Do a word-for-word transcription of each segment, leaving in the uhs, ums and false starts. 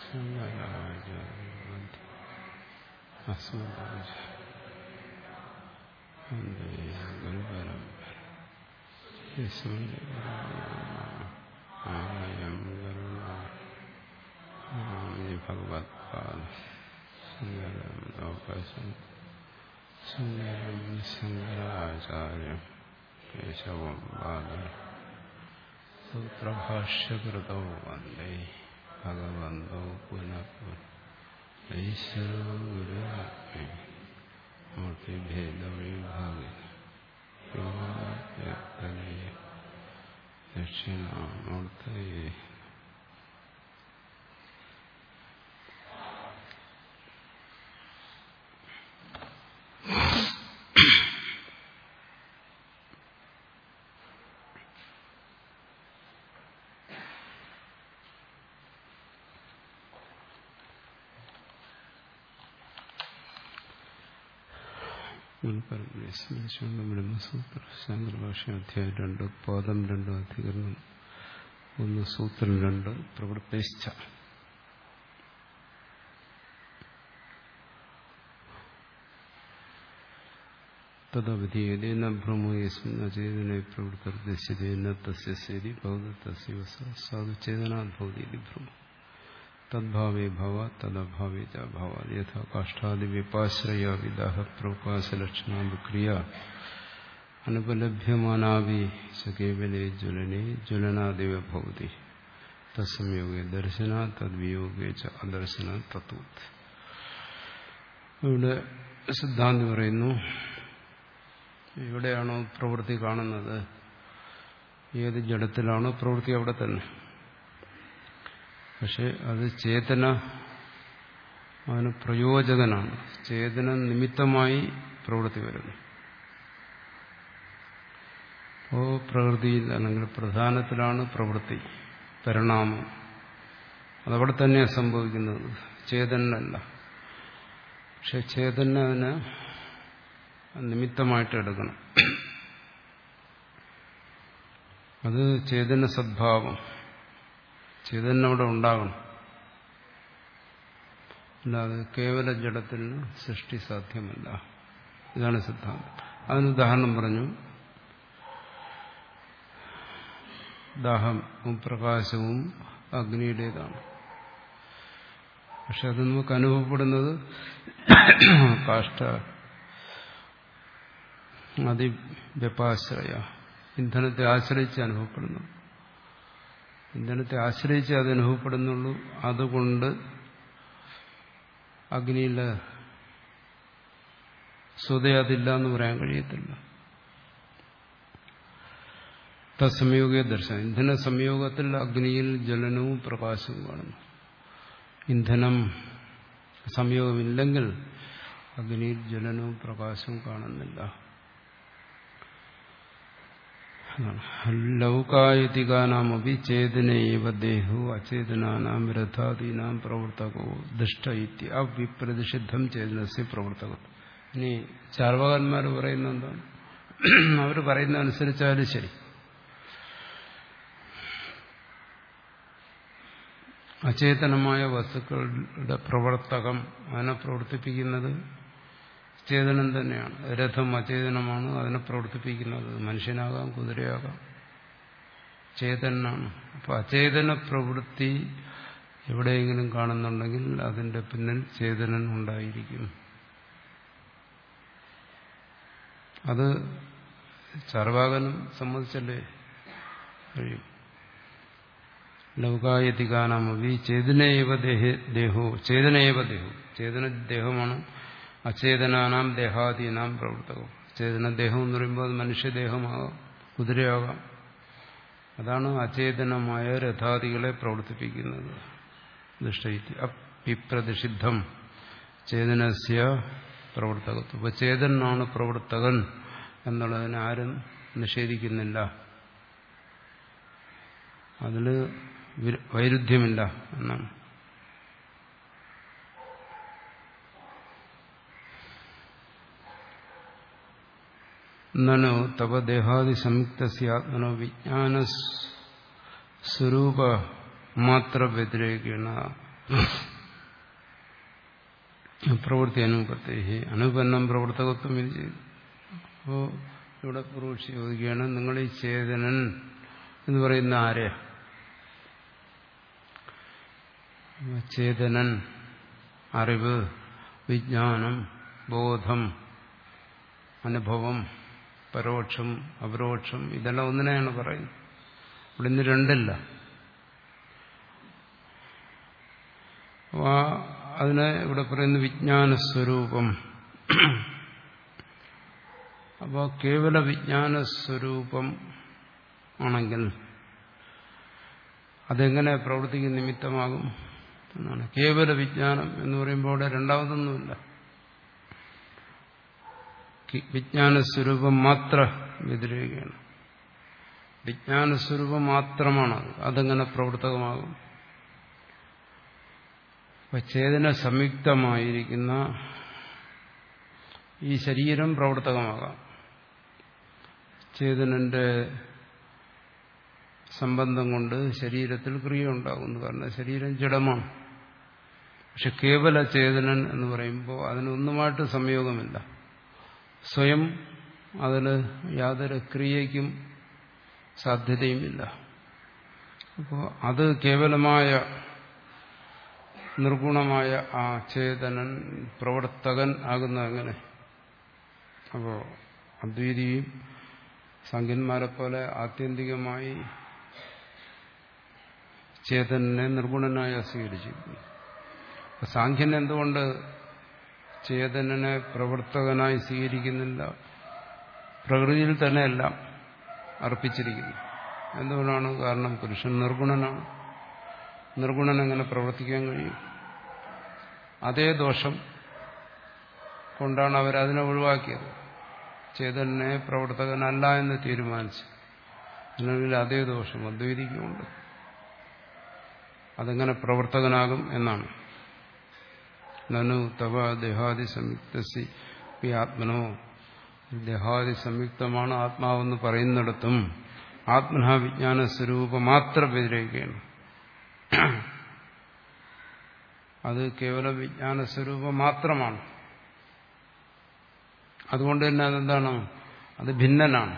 ഭഗവത്പാദ സുന്ദരം ശങ്കരാചാര്യം കേശവം പാദം സൂത്രഭാഷ്യകൃതോ വന്ദേ ഭഗവന്തോ പുനഃ ഈശ്വരോ ഗുരുരാത്മേ മൂർത്തിഭേദവിഭാഗിനി ദക്ഷിണാമൂർത്തയേ സ്മരിച്ചുകൊണ്ട് ബ്രഹ്മസൂത്ര ശാന്തഭാഷ്യം അധ്യായം രണ്ട് പാദം രണ്ട് അധികരണം ഒന്ന് സൂത്രം രണ്ട് പ്രവൃത്തിശ്ച തദ്വിധീയതേന ഭ്രമോ യസ്മിൻ അചേതനെ പ്രവൃത്തിർദ്ദേശിതേന തസ്യ ശരി ഭവതി തസ്യ സാധു ചേതനാദ്ഭവതി ഭ്രമോ തദ്ഭാവേ ഭവ തദഭാവേ ച ഭാവാത് യഥാ കാഷ്ഠാദി വിപാശ്രയ വിദാഹ പ്രകാശലക്ഷണ വിക്രിയ അനുപലഭ്യമാനാവി സ കേവലേ ജ്വലനേ ജ്വലനാദിവ ഭവതി തത്സംയോഗേ ദർശന തദ്വിയോഗേ ച അദർശന തത്വത്. ഇവിടെ സിദ്ധാന്തി പറയുന്നു, എവിടെയാണോ പ്രവൃത്തി കാണുന്നത്, ഏത് ജഡത്തിലാണോ പ്രവൃത്തി അവിടെ തന്നെ. പക്ഷെ അത് ചേതന അതിന് പ്രയോജകനാണ്, ചേതന നിമിത്തമായി പ്രവൃത്തി വരുന്നു. അപ്പോൾ പ്രകൃതിയിൽ അല്ലെങ്കിൽ പ്രധാനത്തിലാണ് പ്രവൃത്തി, പരിണാമം അതവിടെ തന്നെയാണ് സംഭവിക്കുന്നത്, ചേതനല്ല. പക്ഷെ ചേതന അതിന് നിമിത്തമായിട്ട് എടുക്കണം. അത് ചേതന സദ്ഭാവം, ചേതന അവിടെ ഉണ്ടാകണം. അല്ലാതെ കേവല ജഡത്തിൽ സൃഷ്ടി സാധ്യമല്ല. ഇതാണ് സിദ്ധാന്തം. അതിന് ഉദാഹരണം പറഞ്ഞു. ദാഹവും പ്രകാശവും അഗ്നിയുടേതാണ്. പക്ഷെ അത് നമുക്ക് അനുഭവപ്പെടുന്നത് കാഷ്ഠ അതിവ്യപാശ്രയ, ഇന്ധനത്തെ ആശ്രയിച്ച് അനുഭവപ്പെടുന്നു. ഇന്ധനത്തെ ആശ്രയിച്ച് അത് അനുഭവപ്പെടുന്നുള്ളൂ. അതുകൊണ്ട് അഗ്നിയിലെ സ്വതേ അതില്ല എന്ന് പറയാൻ കഴിയത്തില്ല. തത്സംയോഗ ദർശനം, ഇന്ധന സംയോഗത്തിൽ അഗ്നിയിൽ ജ്വലനവും പ്രകാശവും കാണുന്നു. ഇന്ധനം സംയോഗമില്ലെങ്കിൽ അഗ്നിയിൽ ജ്വലനവും പ്രകാശവും കാണുന്നില്ല. ലൗകായതികാനാമപി ചേതനൈവ ദേഹോ അചേതനാനാം രഥാദീനാം പ്രവർത്തകോ ദുഷ്ട ഇതി അവിപ്രതിഷിദ്ധം ചേതനസ്യ പ്രവർത്തകം. ഇനി ചാർവാകന്മാർ പറയുന്ന എന്താണ്? അവർ പറയുന്ന അനുസരിച്ചാലും ശരി, അചേതനമായ വസ്തുക്കളുടെ പ്രവർത്തകം, അതിനെ പ്രവർത്തിപ്പിക്കുന്നത് ചേതനം തന്നെയാണ്. രഥം അചേതനമാണ്, അതിനെ പ്രവർത്തിപ്പിക്കുന്നത് മനുഷ്യനാകാം, കുതിരയാകാം, ചേതനാണ്. അപ്പൊ അചേതന പ്രവൃത്തി എവിടെയെങ്കിലും കാണുന്നുണ്ടെങ്കിൽ അതിന്റെ പിന്നിൽ ചേതനൻ ഉണ്ടായിരിക്കും. അത് ചാർവാകനും സമ്മതിച്ചല്ലേ കഴിയും. ലൗകായതികാനാമവി ചേതനേവ ദേഹോ, ചേതനേവ ദേഹോ, ചേതന ദേഹമാണ്. അചേതനാനാം ദേഹാദീനാം പ്രവർത്തകം. ചേതന ദേഹം എന്ന് പറയുമ്പോൾ അത് മനുഷ്യദേഹമാകാം, കുതിരയാകാം. അതാണ് അചേതനമായ രഥാദികളെ പ്രവർത്തിപ്പിക്കുന്നത്. ദുഷ്ടൈതി അപ്രതിഷിദ്ധം ചേതനസ്യ പ്രവർത്തകത്വം. അപ്പൊ ചേതനാണ് പ്രവർത്തകൻ എന്നുള്ളതിനെ ആരും നിഷേധിക്കുന്നില്ല. അതിൽ വൈരുദ്ധ്യമില്ല എന്നാണ്. നനോ തവ ദേഹാദി സംയുക്തസ്യാത്മനോ വിജ്ഞാന സ്വരൂപ മാത്ര വ്യതിരേകേണ പ്രവൃത്തി അനുപത്തേഹി അനുപന്നം പ്രവർത്തകത്വം ഇത് ചെയ്തു. അപ്പോൾ ഇവിടെ പൂർവക്ഷി ചോദിക്കുകയാണ്, നിങ്ങൾ ഈ ചേതനൻ എന്ന് പറയുന്ന ആരെയാ? ചേതനൻ അറിവ്, വിജ്ഞാനം, ബോധം, അനുഭവം, പരോക്ഷം, അപരോക്ഷം, ഇതെല്ലാം ഒന്നിനെയാണ് പറയുന്നത്. ഇവിടെ ഇന്ന് രണ്ടില്ല. അതിനെ ഇവിടെ പറയുന്ന വിജ്ഞാനസ്വരൂപം. അപ്പോൾ കേവല വിജ്ഞാനസ്വരൂപം ആണെങ്കിൽ അതെങ്ങനെ പ്രവൃത്തിക്ക് നിമിത്തമാകും എന്നാണ്. കേവല വിജ്ഞാനം എന്ന് പറയുമ്പോൾ അവിടെ രണ്ടാമതൊന്നുമില്ല. വിജ്ഞാനസ്വരൂപം മാത്ര വ്യതിരേകയാണ്. വിജ്ഞാനസ്വരൂപം മാത്രമാണത്. അതെങ്ങനെ പ്രവർത്തകമാകും? അപ്പൊ ചേതന സംയുക്തമായിരിക്കുന്ന ഈ ശരീരം പ്രവർത്തകമാകാം. ചേതനന്റെ സംബന്ധം കൊണ്ട് ശരീരത്തിൽ ക്രിയ ഉണ്ടാകുന്നു. കാരണം ശരീരം ജഡമാണ്. പക്ഷെ കേവല ചേതനൻ എന്ന് പറയുമ്പോൾ അതിനൊന്നുമായിട്ട് സംയോഗമില്ല. സ്വയം അതിന് യാതൊരു ക്രിയയ്ക്കും സാധ്യതയുമില്ല. അപ്പോൾ അത് കേവലമായ നിർഗുണമായ ആ ചേതനൻ പ്രവർത്തകൻ ആകുന്ന എങ്ങനെ? അപ്പോൾ അദ്വൈതിയും സാഖ്യന്മാരെ പോലെ ആത്യന്തികമായി ചേതനെ നിർഗുണനായി സ്വീകരിച്ചിരിക്കുന്നു. സാഖ്യൻ എന്തുകൊണ്ട് ചേതനനെ പ്രവർത്തകനായി സ്വീകരിക്കുന്നില്ല? പ്രകൃതിയിൽ തന്നെ എല്ലാം അർപ്പിച്ചിരിക്കുന്നു. എന്തുകൊണ്ടാണ്? കാരണം പുരുഷൻ നിർഗുണനാണ്. നിർഗുണൻ എങ്ങനെ പ്രവർത്തിക്കാൻ കഴിയും? അതേ ദോഷം കൊണ്ടാണ് അവരതിനെ ഒഴിവാക്കിയത്. ചേതനെ പ്രവർത്തകനല്ല എന്ന് തീരുമാനിച്ചു. അല്ലെങ്കിൽ അതേ ദോഷം അദ്വൈതിക്കുമുണ്ട്. അതെങ്ങനെ പ്രവർത്തകനാകും എന്നാണ്. നനു തവ ദേഹാദി സംയുക്തസി ആത്മനോ, ദേഹാദി സംയുക്തമാണ് ആത്മാവെന്ന് പറയുന്നിടത്തും ആത്മനാ വിജ്ഞാന സ്വരൂപം മാത്രം വ്യതിരേക്കുകയാണ്. അത് കേവല വിജ്ഞാന സ്വരൂപം മാത്രമാണ്. അതുകൊണ്ട് തന്നെ അതെന്താണ്? അത് ഭിന്നനാണ്.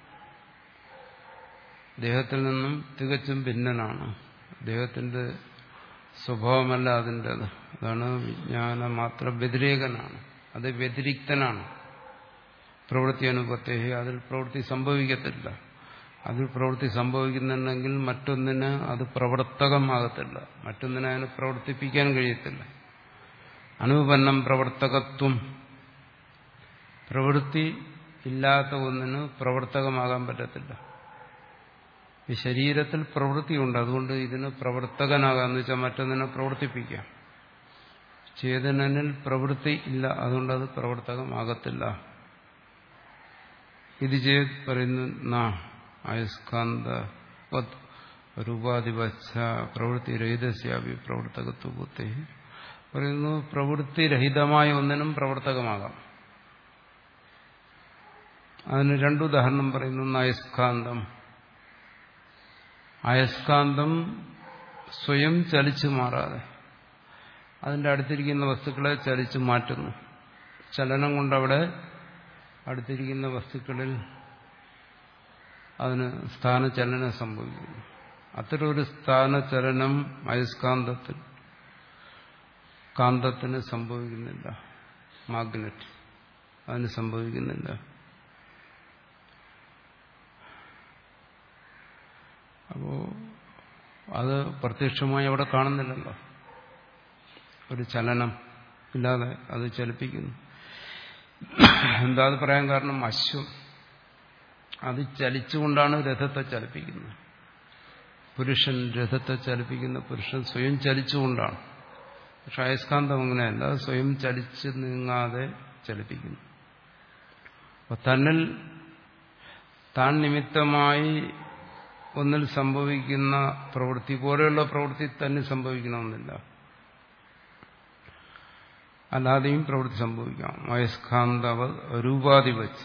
ദേഹത്തിൽ നിന്നും തികച്ചും ഭിന്നനാണ്. ദേഹത്തിന്റെ സ്വഭാവമല്ല അതിൻ്റെത്. അതാണ് വിജ്ഞാന മാത്ര വ്യതിരേകനാണ്. അത് വ്യതിരിക്തനാണ്. പ്രവൃത്തി അനുപത്തേഹി, അതിൽ പ്രവൃത്തി സംഭവിക്കത്തില്ല. അതിൽ പ്രവൃത്തി സംഭവിക്കുന്നുണ്ടെങ്കിൽ മറ്റൊന്നിന് അത് പ്രവർത്തകമാകത്തില്ല. മറ്റൊന്നിനെ അതിന് പ്രവർത്തിപ്പിക്കാൻ കഴിയത്തില്ല. അനുപന്നം പ്രവർത്തകത്വം, പ്രവൃത്തി ഇല്ലാത്ത ഒന്നിന് പ്രവർത്തകമാകാൻ പറ്റത്തില്ല. ഈ ശരീരത്തിൽ പ്രവൃത്തിയുണ്ട്, അതുകൊണ്ട് ഇതിന് പ്രവർത്തകനാകാന്ന് വെച്ചാൽ മറ്റൊന്നിനെ പ്രവർത്തിപ്പിക്കാം. ചേതനനിൽ പ്രവൃത്തി ഇല്ല, അതുകൊണ്ട് അത് പ്രവർത്തകമാകത്തില്ല. ഇത് ചെയ്ത് പറയുന്ന അയസ്കാന്ത രൂപാധിപക്ഷ പ്രവൃത്തി രഹിതസ്യാപി പ്രവർത്തകത്വത്തെ പറയുന്നു. പ്രവൃത്തിരഹിതമായ ഒന്നിനും പ്രവർത്തകമാകാം. അതിന് രണ്ടുദാഹരണം പറയുന്നു. അയസ്കാന്തം, അയസ്കാന്തം സ്വയം ചലിച്ചു മാറാതെ അതിൻ്റെ അടുത്തിരിക്കുന്ന വസ്തുക്കളെ ചലിച്ചു മാറ്റുന്നു. ചലനം കൊണ്ടവിടെ അടുത്തിരിക്കുന്ന വസ്തുക്കളിൽ അതിന് സ്ഥാനചലനം സംഭവിക്കുന്നു. അത്തരം ഒരു സ്ഥാനചലനം അയസ്കാന്തത്തിൽ കാന്തത്തിന് സംഭവിക്കുന്നില്ല. മാഗ്നറ്റ് അതിന് സംഭവിക്കുന്നില്ല. അപ്പോ അത് പ്രത്യക്ഷമായി അവിടെ കാണുന്നില്ലല്ലോ. ഒരു ചലനം ഇല്ലാതെ അത് ചലിപ്പിക്കുന്നു. എന്താ അത് പറയാൻ കാരണം? അശ്വം അത് ചലിച്ചുകൊണ്ടാണ് രഥത്തെ ചലിപ്പിക്കുന്നത്. പുരുഷൻ രഥത്തെ ചലിപ്പിക്കുന്ന പുരുഷൻ സ്വയം ചലിച്ചുകൊണ്ടാണ്. പക്ഷെ അയസ്കാന്തം അങ്ങനെയല്ല, സ്വയം ചലിച്ച് നീങ്ങാതെ ചലിപ്പിക്കുന്നു. അപ്പൊ തന്നിൽ താൻ നിമിത്തമായി ഒന്നിൽ സംഭവിക്കുന്ന പ്രവൃത്തി പോലെയുള്ള പ്രവൃത്തി തന്നെ സംഭവിക്കണമെന്നില്ല. അല്ലാതെയും പ്രവൃത്തി സംഭവിക്കാം. അയസ്കാന്തവ രൂപാധിപച്ച്,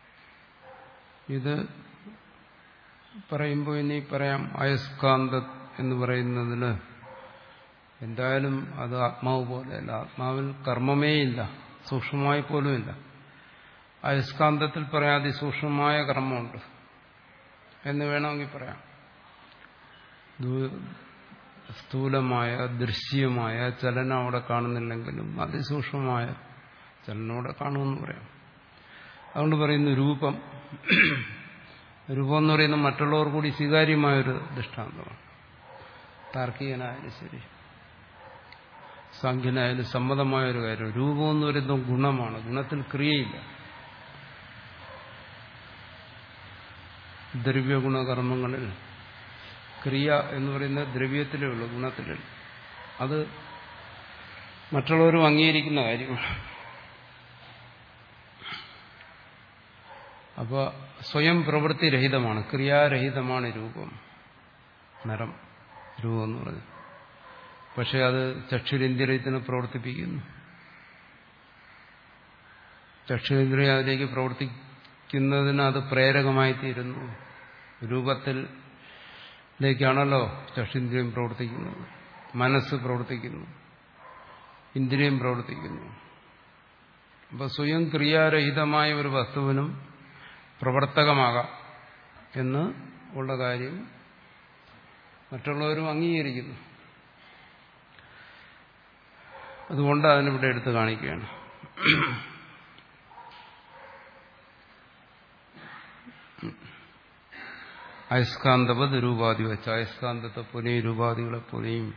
ഇത് പറയുമ്പോൾ ഇനി പറയാം. അയസ്കാന്ത എന്ന് പറയുന്നതിന് എന്തായാലും അത് ആത്മാവ് പോലെയല്ല. ആത്മാവിൽ കർമ്മമേ ഇല്ല, സൂക്ഷ്മമായി പോലുമില്ല. അയസ്കാന്തത്തിൽ പറയാം അതിസൂക്ഷ്മമായ കർമ്മമുണ്ട് എന്ന് വേണമെങ്കിൽ പറയാം. സ്ഥൂലമായ ദൃശ്യമായ ചലനം അവിടെ കാണുന്നില്ലെങ്കിലും അതിസൂക്ഷ്മമായ ചലനം അവിടെ കാണുമെന്ന് പറയാം. അതുകൊണ്ട് പറയുന്നു രൂപം. രൂപം എന്ന് പറയുന്നത് മറ്റുള്ളവർ കൂടി സ്വീകാര്യമായൊരു ദൃഷ്ടാന്തമാണ്. താർക്കികനായാലും ശരി, സാഖ്യനായാലും സമ്മതമായൊരു കാര്യം. രൂപം എന്ന് പറയുന്നത് ഗുണമാണ്, ഗുണത്തിൽ ക്രിയയില്ല. ദ്രവ്യഗുണകർമ്മങ്ങളിൽ ക്രിയ എന്ന് പറയുന്നത് ദ്രവ്യത്തിലേ ഉള്ളൂ, ഗുണത്തിലേ. അത് മറ്റുള്ളവരും അംഗീകരിക്കുന്ന കാര്യമാണ്. അപ്പോൾ സ്വയം പ്രവൃത്തിരഹിതമാണ്, ക്രിയാരഹിതമാണ് രൂപം, നിറം, രൂപം എന്ന് പറയുന്നത്. പക്ഷെ അത് ചക്ഷുരേന്ദ്രിയത്തിനെ പ്രവർത്തിപ്പിക്കുന്നു. ചക്ഷുരേന്ദ്രിയം അതിലേക്ക് പ്രവർത്തിക്കുന്നതിന് അത് പ്രേരകമായി തീരുന്നു. രൂപത്തിലേക്കാണല്ലോ ചക്ഷുരേന്ദ്രിയം പ്രവർത്തിക്കുന്നത്, മനസ്സ് പ്രവർത്തിക്കുന്നു, ഇന്ദ്രിയം പ്രവർത്തിക്കുന്നു. അപ്പോൾ സ്വയം ക്രിയാരഹിതമായ ഒരു വസ്തുവിനും പ്രവർത്തകമാകാം എന്ന് ഉള്ള കാര്യം മറ്റുള്ളവരും അംഗീകരിക്കുന്നു. അതുകൊണ്ട് അതിനിവിടെ എടുത്ത് കാണിക്കുകയാണ്. അയസ്കാന്തവത് രൂപാധി വെച്ച്, അയസ്കാന്തത്തെ പോലെയും രൂപാധികളെ പോലെയും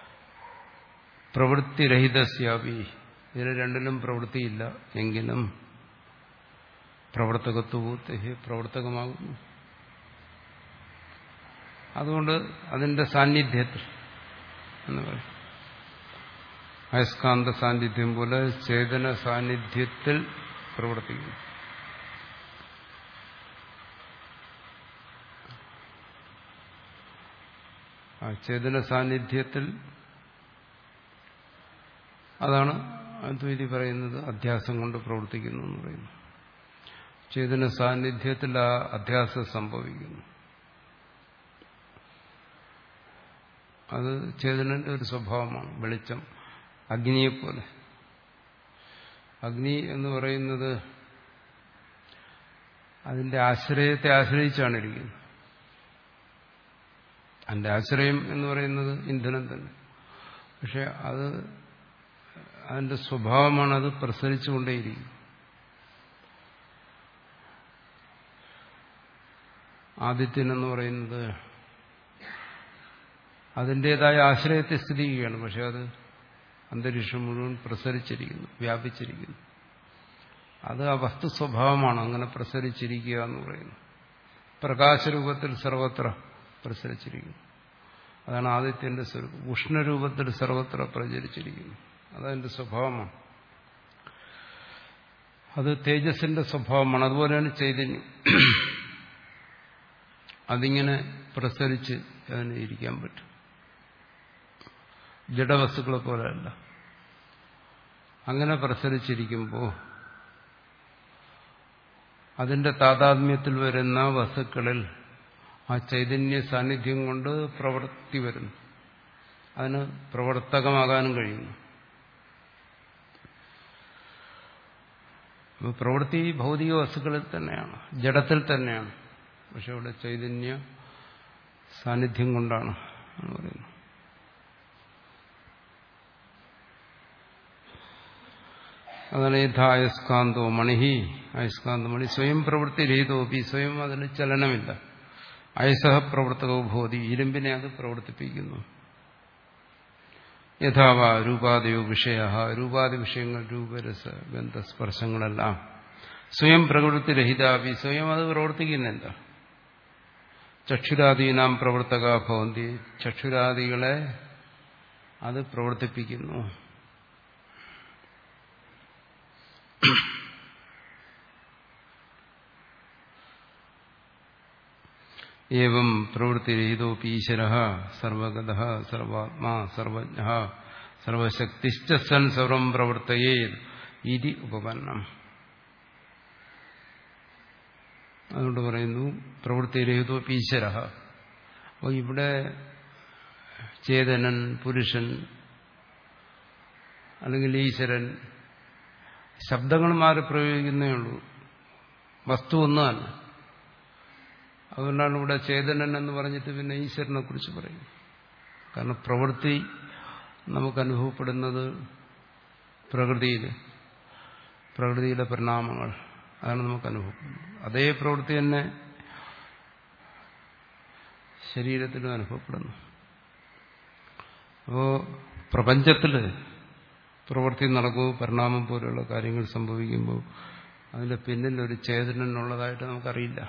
പ്രവൃത്തിരഹിതസ്യാപി, ഇതിന് രണ്ടിലും പ്രവൃത്തിയില്ല എങ്കിലും പ്രവർത്തകത്വത്തെ പ്രവർത്തകമാകുന്നു. അതുകൊണ്ട് അതിന്റെ സാന്നിധ്യത്തിൽ എന്ന് പറയും. അയസ്കാന്ത സാന്നിധ്യം പോലെ ചേതന സാന്നിധ്യത്തിൽ പ്രവർത്തിക്കുന്നു. ആ ചേതന സാന്നിധ്യത്തിൽ, അതാണ് അദ്വൈതി പറയുന്നത് അധ്യാസം കൊണ്ട് പ്രവർത്തിക്കുന്നു എന്ന് പറയുന്നു. ചേതന സാന്നിധ്യത്തിൽ ആ അധ്യാസം സംഭവിക്കുന്നു. അത് ചേതനന്റെ ഒരു സ്വഭാവമാണ്. വെളിച്ചം അഗ്നിയെപ്പോലെ. അഗ്നി എന്ന് പറയുന്നത് അതിന്റെ ആശ്രയത്തെ ആശ്രയിച്ചാണ് ഇരിക്കുന്നത്. അതിന്റെ ആശ്രയം എന്ന് പറയുന്നത് ഇന്ധനം തന്നെ. പക്ഷെ അത് അതിന്റെ സ്വഭാവമാണ്, അത് പ്രസരിച്ചുകൊണ്ടേയിരിക്കും. ആദിത്യൻ എന്ന് പറയുന്നത് അതിൻ്റെതായ ആശ്രയത്തെ സ്ഥിതി ചെയ്യുകയാണ്. പക്ഷെ അത് അന്തരീക്ഷം മുഴുവൻ പ്രസരിച്ചിരിക്കുന്നു, വ്യാപിച്ചിരിക്കുന്നു. അത് ആ വസ്തു സ്വഭാവമാണ്, അങ്ങനെ പ്രസരിച്ചിരിക്കുക എന്ന് പറയുന്നു. പ്രകാശരൂപത്തിൽ സർവത്ര പ്രസരിച്ചിരിക്കുന്നു. അതാണ് ആദിത്യന്റെ സ്വരൂപം. ഉഷ്ണരൂപത്തിൽ സർവത്ര പ്രചരിച്ചിരിക്കുന്നു. അതതിന്റെ സ്വഭാവമാണ്. അത് തേജസ്സിന്റെ സ്വഭാവമാണ്. അതുപോലെയാണ് ചൈതന്യം. അതിങ്ങനെ പ്രസരിച്ച് അതിന് ഇരിക്കാൻ പറ്റും. ജഡവസ്തുക്കളെ പോലെയല്ല. അങ്ങനെ പ്രസരിച്ചിരിക്കുമ്പോൾ അതിന്റെ താതാത്മ്യത്തിൽ വരുന്ന വസ്തുക്കളിൽ ആ ചൈതന്യ സാന്നിധ്യം കൊണ്ട് പ്രവൃത്തി വരുന്നു. അതിന് പ്രവർത്തകമാകാനും കഴിയുന്നു. പ്രവൃത്തി ഭൗതിക വസ്തുക്കളിൽ തന്നെയാണ്, ജഡത്തിൽ തന്നെയാണ്. പക്ഷെ ഇവിടെ ചൈതന്യ സാന്നിധ്യം കൊണ്ടാണ് എന്ന് പറയുന്നു. അതാണ് യഥാ അയസ്കാന്തോ മണിഹി, അയസ്കാന്തമണി സ്വയം പ്രവൃത്തി രഹിതോപി, സ്വയം അതിന് ചലനമില്ല. അയസഹ പ്രവർത്തകോ ഭൂതി, ഇരുമ്പിനെ അത് പ്രവർത്തിപ്പിക്കുന്നു. യഥാവ രൂപാദയോ വിഷയ, രൂപാദി വിഷയങ്ങൾ, രൂപരസ ഗന്ധസ്പർശങ്ങളെല്ലാം സ്വയം പ്രവൃത്തി രഹിതാപി, സ്വയം അത് പ്രവർത്തിക്കുന്നില്ല. ചക്ഷുരാദീനാം പ്രവർത്തക ഭവന്തി, ചക്ഷുരാദികളെ അത് പ്രവർത്തിപ്പിക്കുന്നു. ഏവം പ്രവൃത്തിരഹിതോപി ഈശ്വരഃ സർവഗതഃ സർവാത്മാ സർവജ്ഞഃ സർവശക്തിശ്ച സൻ സർവം പ്രവർത്തയേത് ഇതി ഉപപന്നം. അതുകൊണ്ട് പറയുന്നു പ്രവൃത്തിരഹിതോപി ഈശ്വരഃ. അപ്പോൾ ഇവിടെ ചേതനൻ, പുരുഷൻ അല്ലെങ്കിൽ ഈശ്വരൻ, ശബ്ദങ്ങൾ മാറി പ്രയോഗിക്കുന്നേ ഉള്ളൂ, വസ്തു ഒന്നല്ല. അതുകൊണ്ടാണ് ഇവിടെ ചേതനൻ എന്ന് പറഞ്ഞിട്ട് പിന്നെ ഈശ്വരനെ കുറിച്ച് പറയും. കാരണം പ്രവൃത്തി നമുക്ക് അനുഭവപ്പെടുന്നത് പ്രകൃതിയിൽ, പ്രകൃതിയിലെ പരിണാമങ്ങൾ, അതാണ് നമുക്ക് അനുഭവപ്പെടുന്നത്. അതേ പ്രവൃത്തി തന്നെ ശരീരത്തിലും അനുഭവപ്പെടുന്നു. അപ്പോൾ പ്രപഞ്ചത്തിൽ പ്രവൃത്തി നടക്കുമ്പോൾ, പരിണാമം പോലെയുള്ള കാര്യങ്ങൾ സംഭവിക്കുമ്പോൾ അതിന്റെ പിന്നിൽ ഒരു ചേതനനുള്ളതായിട്ട് നമുക്കറിയില്ല.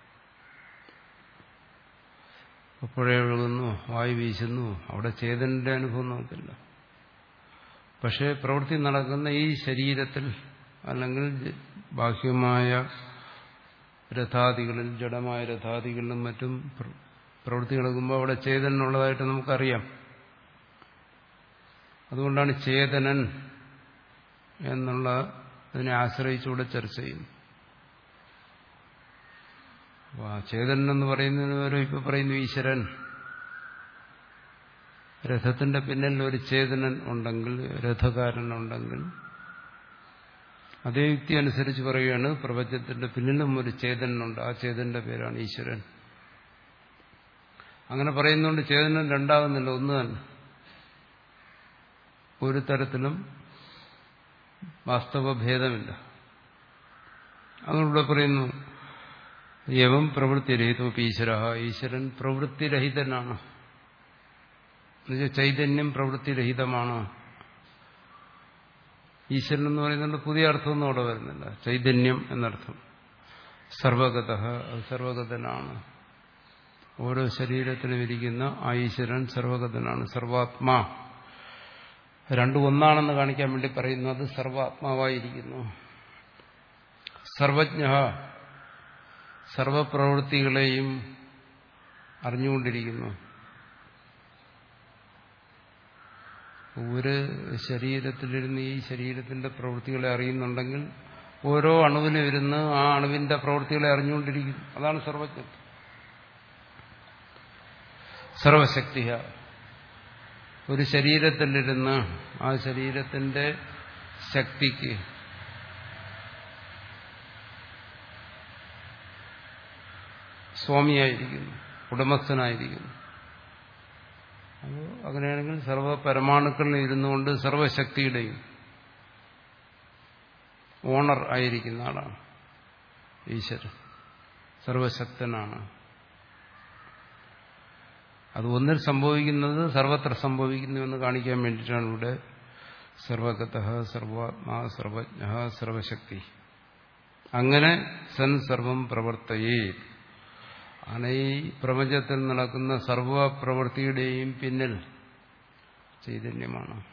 പുഴ ഒഴുകുന്നു, വായു വീശുന്നു, അവിടെ ചേതനന്റെ അനുഭവം നമുക്കില്ല. പക്ഷേ പ്രവൃത്തി നടക്കുന്ന ഈ ശരീരത്തിൽ അല്ലെങ്കിൽ ബാഹ്യമായ രഥാദികളിൽ, ജഡമായ രഥാദികളിലും മറ്റും പ്രവൃത്തി നടക്കുമ്പോൾ അവിടെ ചേതനുള്ളതായിട്ട് നമുക്കറിയാം. അതുകൊണ്ടാണ് ചേതനൻ എന്നുള്ള അതിനെ ആശ്രയിച്ചുകൂടെ ചർച്ച ചെയ്യുന്നു. അപ്പോൾ ആ ചേതനൻ എന്ന് പറയുന്നതിന് വരെ ഇപ്പൊ പറയുന്നു ഈശ്വരൻ. രഥത്തിന്റെ പിന്നിൽ ഒരു ചേതനൻ ഉണ്ടെങ്കിൽ, രഥകാരനുണ്ടെങ്കിൽ, അതേ യുക്തി അനുസരിച്ച് പറയുകയാണ് പ്രപഞ്ചത്തിന്റെ പിന്നിലും ഒരു ചേതനുണ്ട്. ആ ചേതന്റെ പേരാണ് ഈശ്വരൻ. അങ്ങനെ പറയുന്നതുകൊണ്ട് ചേതനൻ രണ്ടാകുന്നില്ല, ഒന്ന് തന്നെ. ഒരു തരത്തിലും വാസ്തവഭേദമില്ല. അതുകൊണ്ട് പറയുന്നു യവം പ്രവൃത്തിരഹിതോപി ഈശ്വര. ഈശ്വരൻ പ്രവൃത്തിരഹിതനാണ്. എന്നുവെച്ചാൽ ചൈതന്യം പ്രവൃത്തിരഹിതമാണ്. ഈശ്വരൻ എന്ന് പറയുന്നത് പുതിയ അർത്ഥമൊന്നും അവിടെ വരുന്നില്ല. ചൈതന്യം എന്നർത്ഥം. സർവഗത, അത് സർവഗതനാണ്. ഓരോ ശരീരത്തിലും ഇരിക്കുന്ന ആ ഈശ്വരൻ സർവഗതനാണ്. സർവാത്മാ, രണ്ടും ഒന്നാണെന്ന് കാണിക്കാൻ വേണ്ടി പറയുന്നു. അത് സർവാത്മാവായിരിക്കുന്നു. സർവജ്ഞ, സർവപ്രവൃത്തികളെയും അറിഞ്ഞുകൊണ്ടിരിക്കുന്നു. ഒരു ശരീരത്തിലിരുന്ന് ഈ ശരീരത്തിന്റെ പ്രവൃത്തികളെ അറിയുന്നുണ്ടെങ്കിൽ ഓരോ അണുവിലും ഇരുന്ന് ആ അണുവിന്റെ പ്രവൃത്തികളെ അറിഞ്ഞുകൊണ്ടിരിക്കുന്നു. അതാണ് സർവജ്ഞത്വം. സർവശക്തി, ഒരു ശരീരത്തിലിരുന്ന് ആ ശരീരത്തിന്റെ ശക്തിക്ക് സ്വാമിയായിരിക്കുന്നു, ഉടമസ്ഥനായിരിക്കുന്നു. അപ്പോൾ അങ്ങനെയാണെങ്കിൽ സർവ പരമാണുക്കളിൽ ഇരുന്നുകൊണ്ട് സർവശക്തിയുടെയും ഓണർ ആയിരിക്കുന്ന ആളാണ് ഈശ്വരൻ. സർവശക്തനാണ്. അത് ഒന്നിൽ സംഭവിക്കുന്നത് സർവത്ര സംഭവിക്കുന്നു എന്ന് കാണിക്കാൻ വേണ്ടിയിട്ടാണ് ഇവിടെ സർവഗത, സർവാത്മാ, സർവജ്ഞ, സർവശക്തി. അങ്ങനെ സൻ സർവം പ്രവർത്തയേ. അങ്ങനെ ഈ പ്രപഞ്ചത്തിൽ നടക്കുന്ന സർവപ്രവൃത്തിയുടെയും പിന്നിൽ ചൈതന്യമാണ്,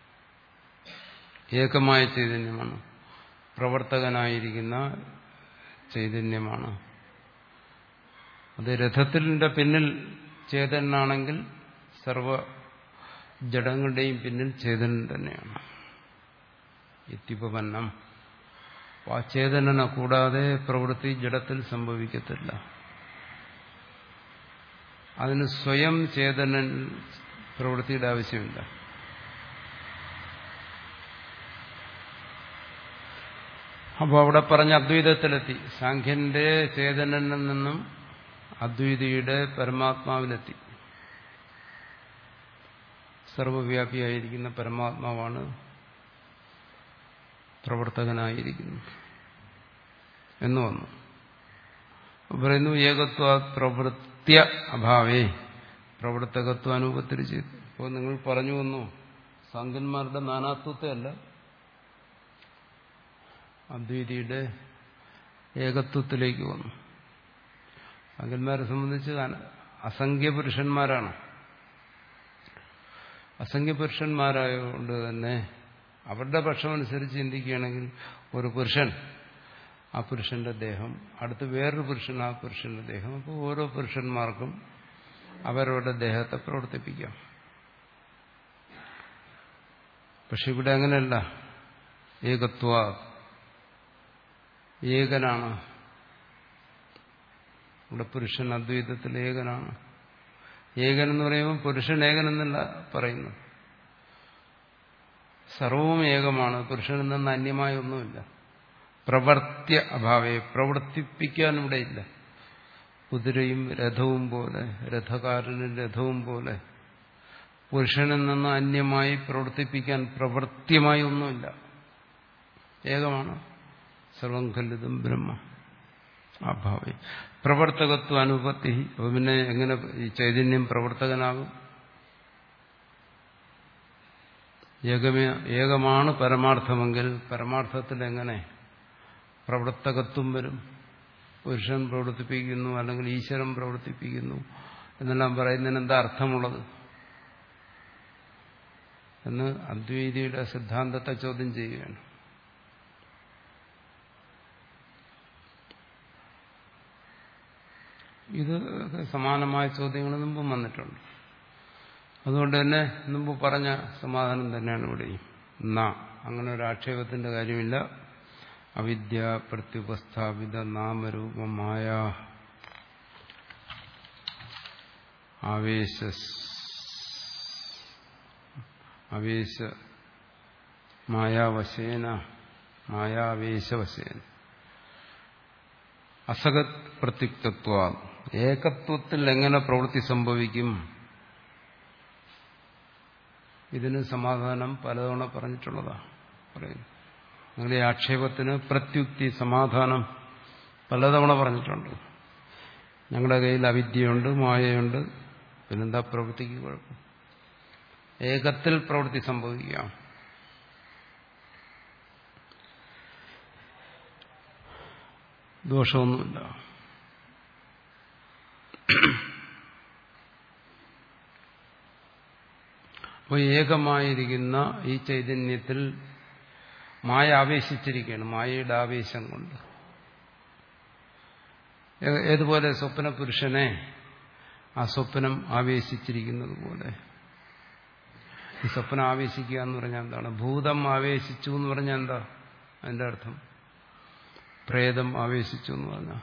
ഏകമായ ചൈതന്യമാണ്, പ്രവർത്തകനായിരിക്കുന്ന ചൈതന്യമാണ്. അത് രഥത്തിന്റെ പിന്നിൽ ചേതനാണെങ്കിൽ സർവ ജഡങ്ങളുടെയും പിന്നിൽ ചേതനൻ തന്നെയാണ്. ഇത്യുപന്നം. ആ ചേതനനെ കൂടാതെ പ്രവൃത്തി ജഡത്തിൽ സംഭവിക്കത്തില്ല. അതിന് സ്വയം ചേതനൻ പ്രവൃത്തിയുടെ ആവശ്യമില്ല. അപ്പോൾ അവിടെ പറഞ്ഞ അദ്വൈതത്തിലെത്തി. സാഖ്യന്റെ ചേതനനിൽ നിന്നും അദ്വൈതിയുടെ പരമാത്മാവിലെത്തി. സർവവ്യാപിയായിരിക്കുന്ന പരമാത്മാവാണ് പ്രവർത്തകനായിരിക്കുന്നത് എന്ന് വന്നു. പറയുന്നു ഏകത്വ പ്രവൃത്യ അഭാവേ, പ്രവർത്തകത്വ അനുപത്തിരി ചെയ്തു. അപ്പോൾ നിങ്ങൾ പറഞ്ഞു വന്നു സാഖ്യന്മാരുടെ നാനാത്വത്തെ അല്ല, അദ്വൈതിയുടെ ഏകത്വത്തിലേക്ക് വന്നു. സാഖ്യന്മാരെ സംബന്ധിച്ച് അസംഖ്യ പുരുഷന്മാരാണ്. അസംഖ്യ പുരുഷന്മാരായതുകൊണ്ട് തന്നെ അവരുടെ പക്ഷമനുസരിച്ച് ചിന്തിക്കുകയാണെങ്കിൽ ഒരു പുരുഷൻ, ആ പുരുഷന്റെ ദേഹം, അടുത്ത് വേറൊരു പുരുഷൻ, ആ പുരുഷന്റെ ദേഹം. അപ്പോൾ ഓരോ പുരുഷന്മാർക്കും അവരവരുടെ ദേഹത്തെ പ്രവർത്തിപ്പിക്കാം. പക്ഷെ ഇവിടെ അങ്ങനെയല്ല. ഏകത്വ, ഏകനാണ്. ഇവിടെ പുരുഷൻ അദ്വൈതത്തിൽ ഏകനാണ്. ഏകൻ എന്ന് പറയുമ്പോൾ പുരുഷൻ ഏകൻ എന്നല്ല പറയുന്നു. സർവവും ഏകമാണ്. പുരുഷനിൽ നിന്ന് അന്യമായ ഒന്നുമില്ല. പ്രവർത്തിയ അഭാവയെ പ്രവർത്തിപ്പിക്കാൻ ഇവിടെയില്ല. കുതിരയും രഥവും പോലെ, രഥകാരനും രഥവും പോലെ പുരുഷനിൽ നിന്ന് അന്യമായി പ്രവർത്തിപ്പിക്കാൻ പ്രവൃത്തിയമായി ഒന്നുമില്ല. ഏകമാണ്. സർവം ഖല്ലിദം ബ്രഹ്മ അഭാവേ പ്രവർത്തകത്വ അനുപത്തി. അപ്പൊ പിന്നെ എങ്ങനെ ഈ ചൈതന്യം പ്രവർത്തകനാകും? ഏകമേ ഏകമാണ് പരമാർത്ഥമെങ്കിൽ പരമാർത്ഥത്തിൽ എങ്ങനെ പ്രവർത്തകത്വം വരും? പുരുഷൻ പ്രവർത്തിപ്പിക്കുന്നു അല്ലെങ്കിൽ ഈശ്വരൻ പ്രവർത്തിപ്പിക്കുന്നു എന്നെല്ലാം പറയുന്നതിന് എന്താ അർത്ഥമുള്ളത് എന്ന് അദ്വൈതിയുടെ സിദ്ധാന്തത്തെ ചോദ്യം ചെയ്യുകയാണ്. ഇത് സമാനമായ ചോദ്യങ്ങൾ മുമ്പും വന്നിട്ടുണ്ട്. അതുകൊണ്ട് തന്നെ മുമ്പ് പറഞ്ഞ സമാധാനം തന്നെയാണ് ഇവിടെയും. എന്നാ അങ്ങനെ ഒരു ആക്ഷേപത്തിന്റെ കാര്യമില്ല. അവിദ്യ പ്രത്യുപസ്ഥാപിത നാമരൂപമായ ആവേശ ആവേശ മായാവശേന മായാവേശവശേന അസഗത് പ്രത്യുക്തത്വ ഏകത്വത്തിൽ എങ്ങനെ പ്രവൃത്തി സംഭവിക്കും? ഇതിന് സമാധാനം പലതവണ പറഞ്ഞിട്ടുള്ളതാണ്. പറയുന്നു നിങ്ങളുടെ ആക്ഷേപത്തിന് പ്രത്യുക്തി സമാധാനം പലതവണ പറഞ്ഞിട്ടുണ്ട്. ഞങ്ങളുടെ കയ്യിൽ അവിദ്യയുണ്ട്, മായയുണ്ട്, പിന്നെന്താ പ്രവൃത്തിക്ക് കുഴപ്പം? ഏകത്തിൽ പ്രവൃത്തി സംഭവിക്കുക. ദോഷമൊന്നുമില്ല. അപ്പോൾ ഏകമായിരിക്കുന്ന ഈ ചൈതന്യത്തിൽ മായ ആവേശിച്ചിരിക്കുകയാണ്. മായയുടെ ആവേശം കൊണ്ട് ഏതുപോലെ സ്വപ്ന പുരുഷനെ ആ സ്വപ്നം ആവേശിച്ചിരിക്കുന്നത് പോലെ. ഈ സ്വപ്നം ആവേശിക്കുക എന്ന് പറഞ്ഞാൽ എന്താണ്? ഭൂതം ആവേശിച്ചു എന്ന് പറഞ്ഞാൽ എന്താ അതിന്റെ അർത്ഥം? പ്രേതം ആവേശിച്ചു എന്ന് പറഞ്ഞാൽ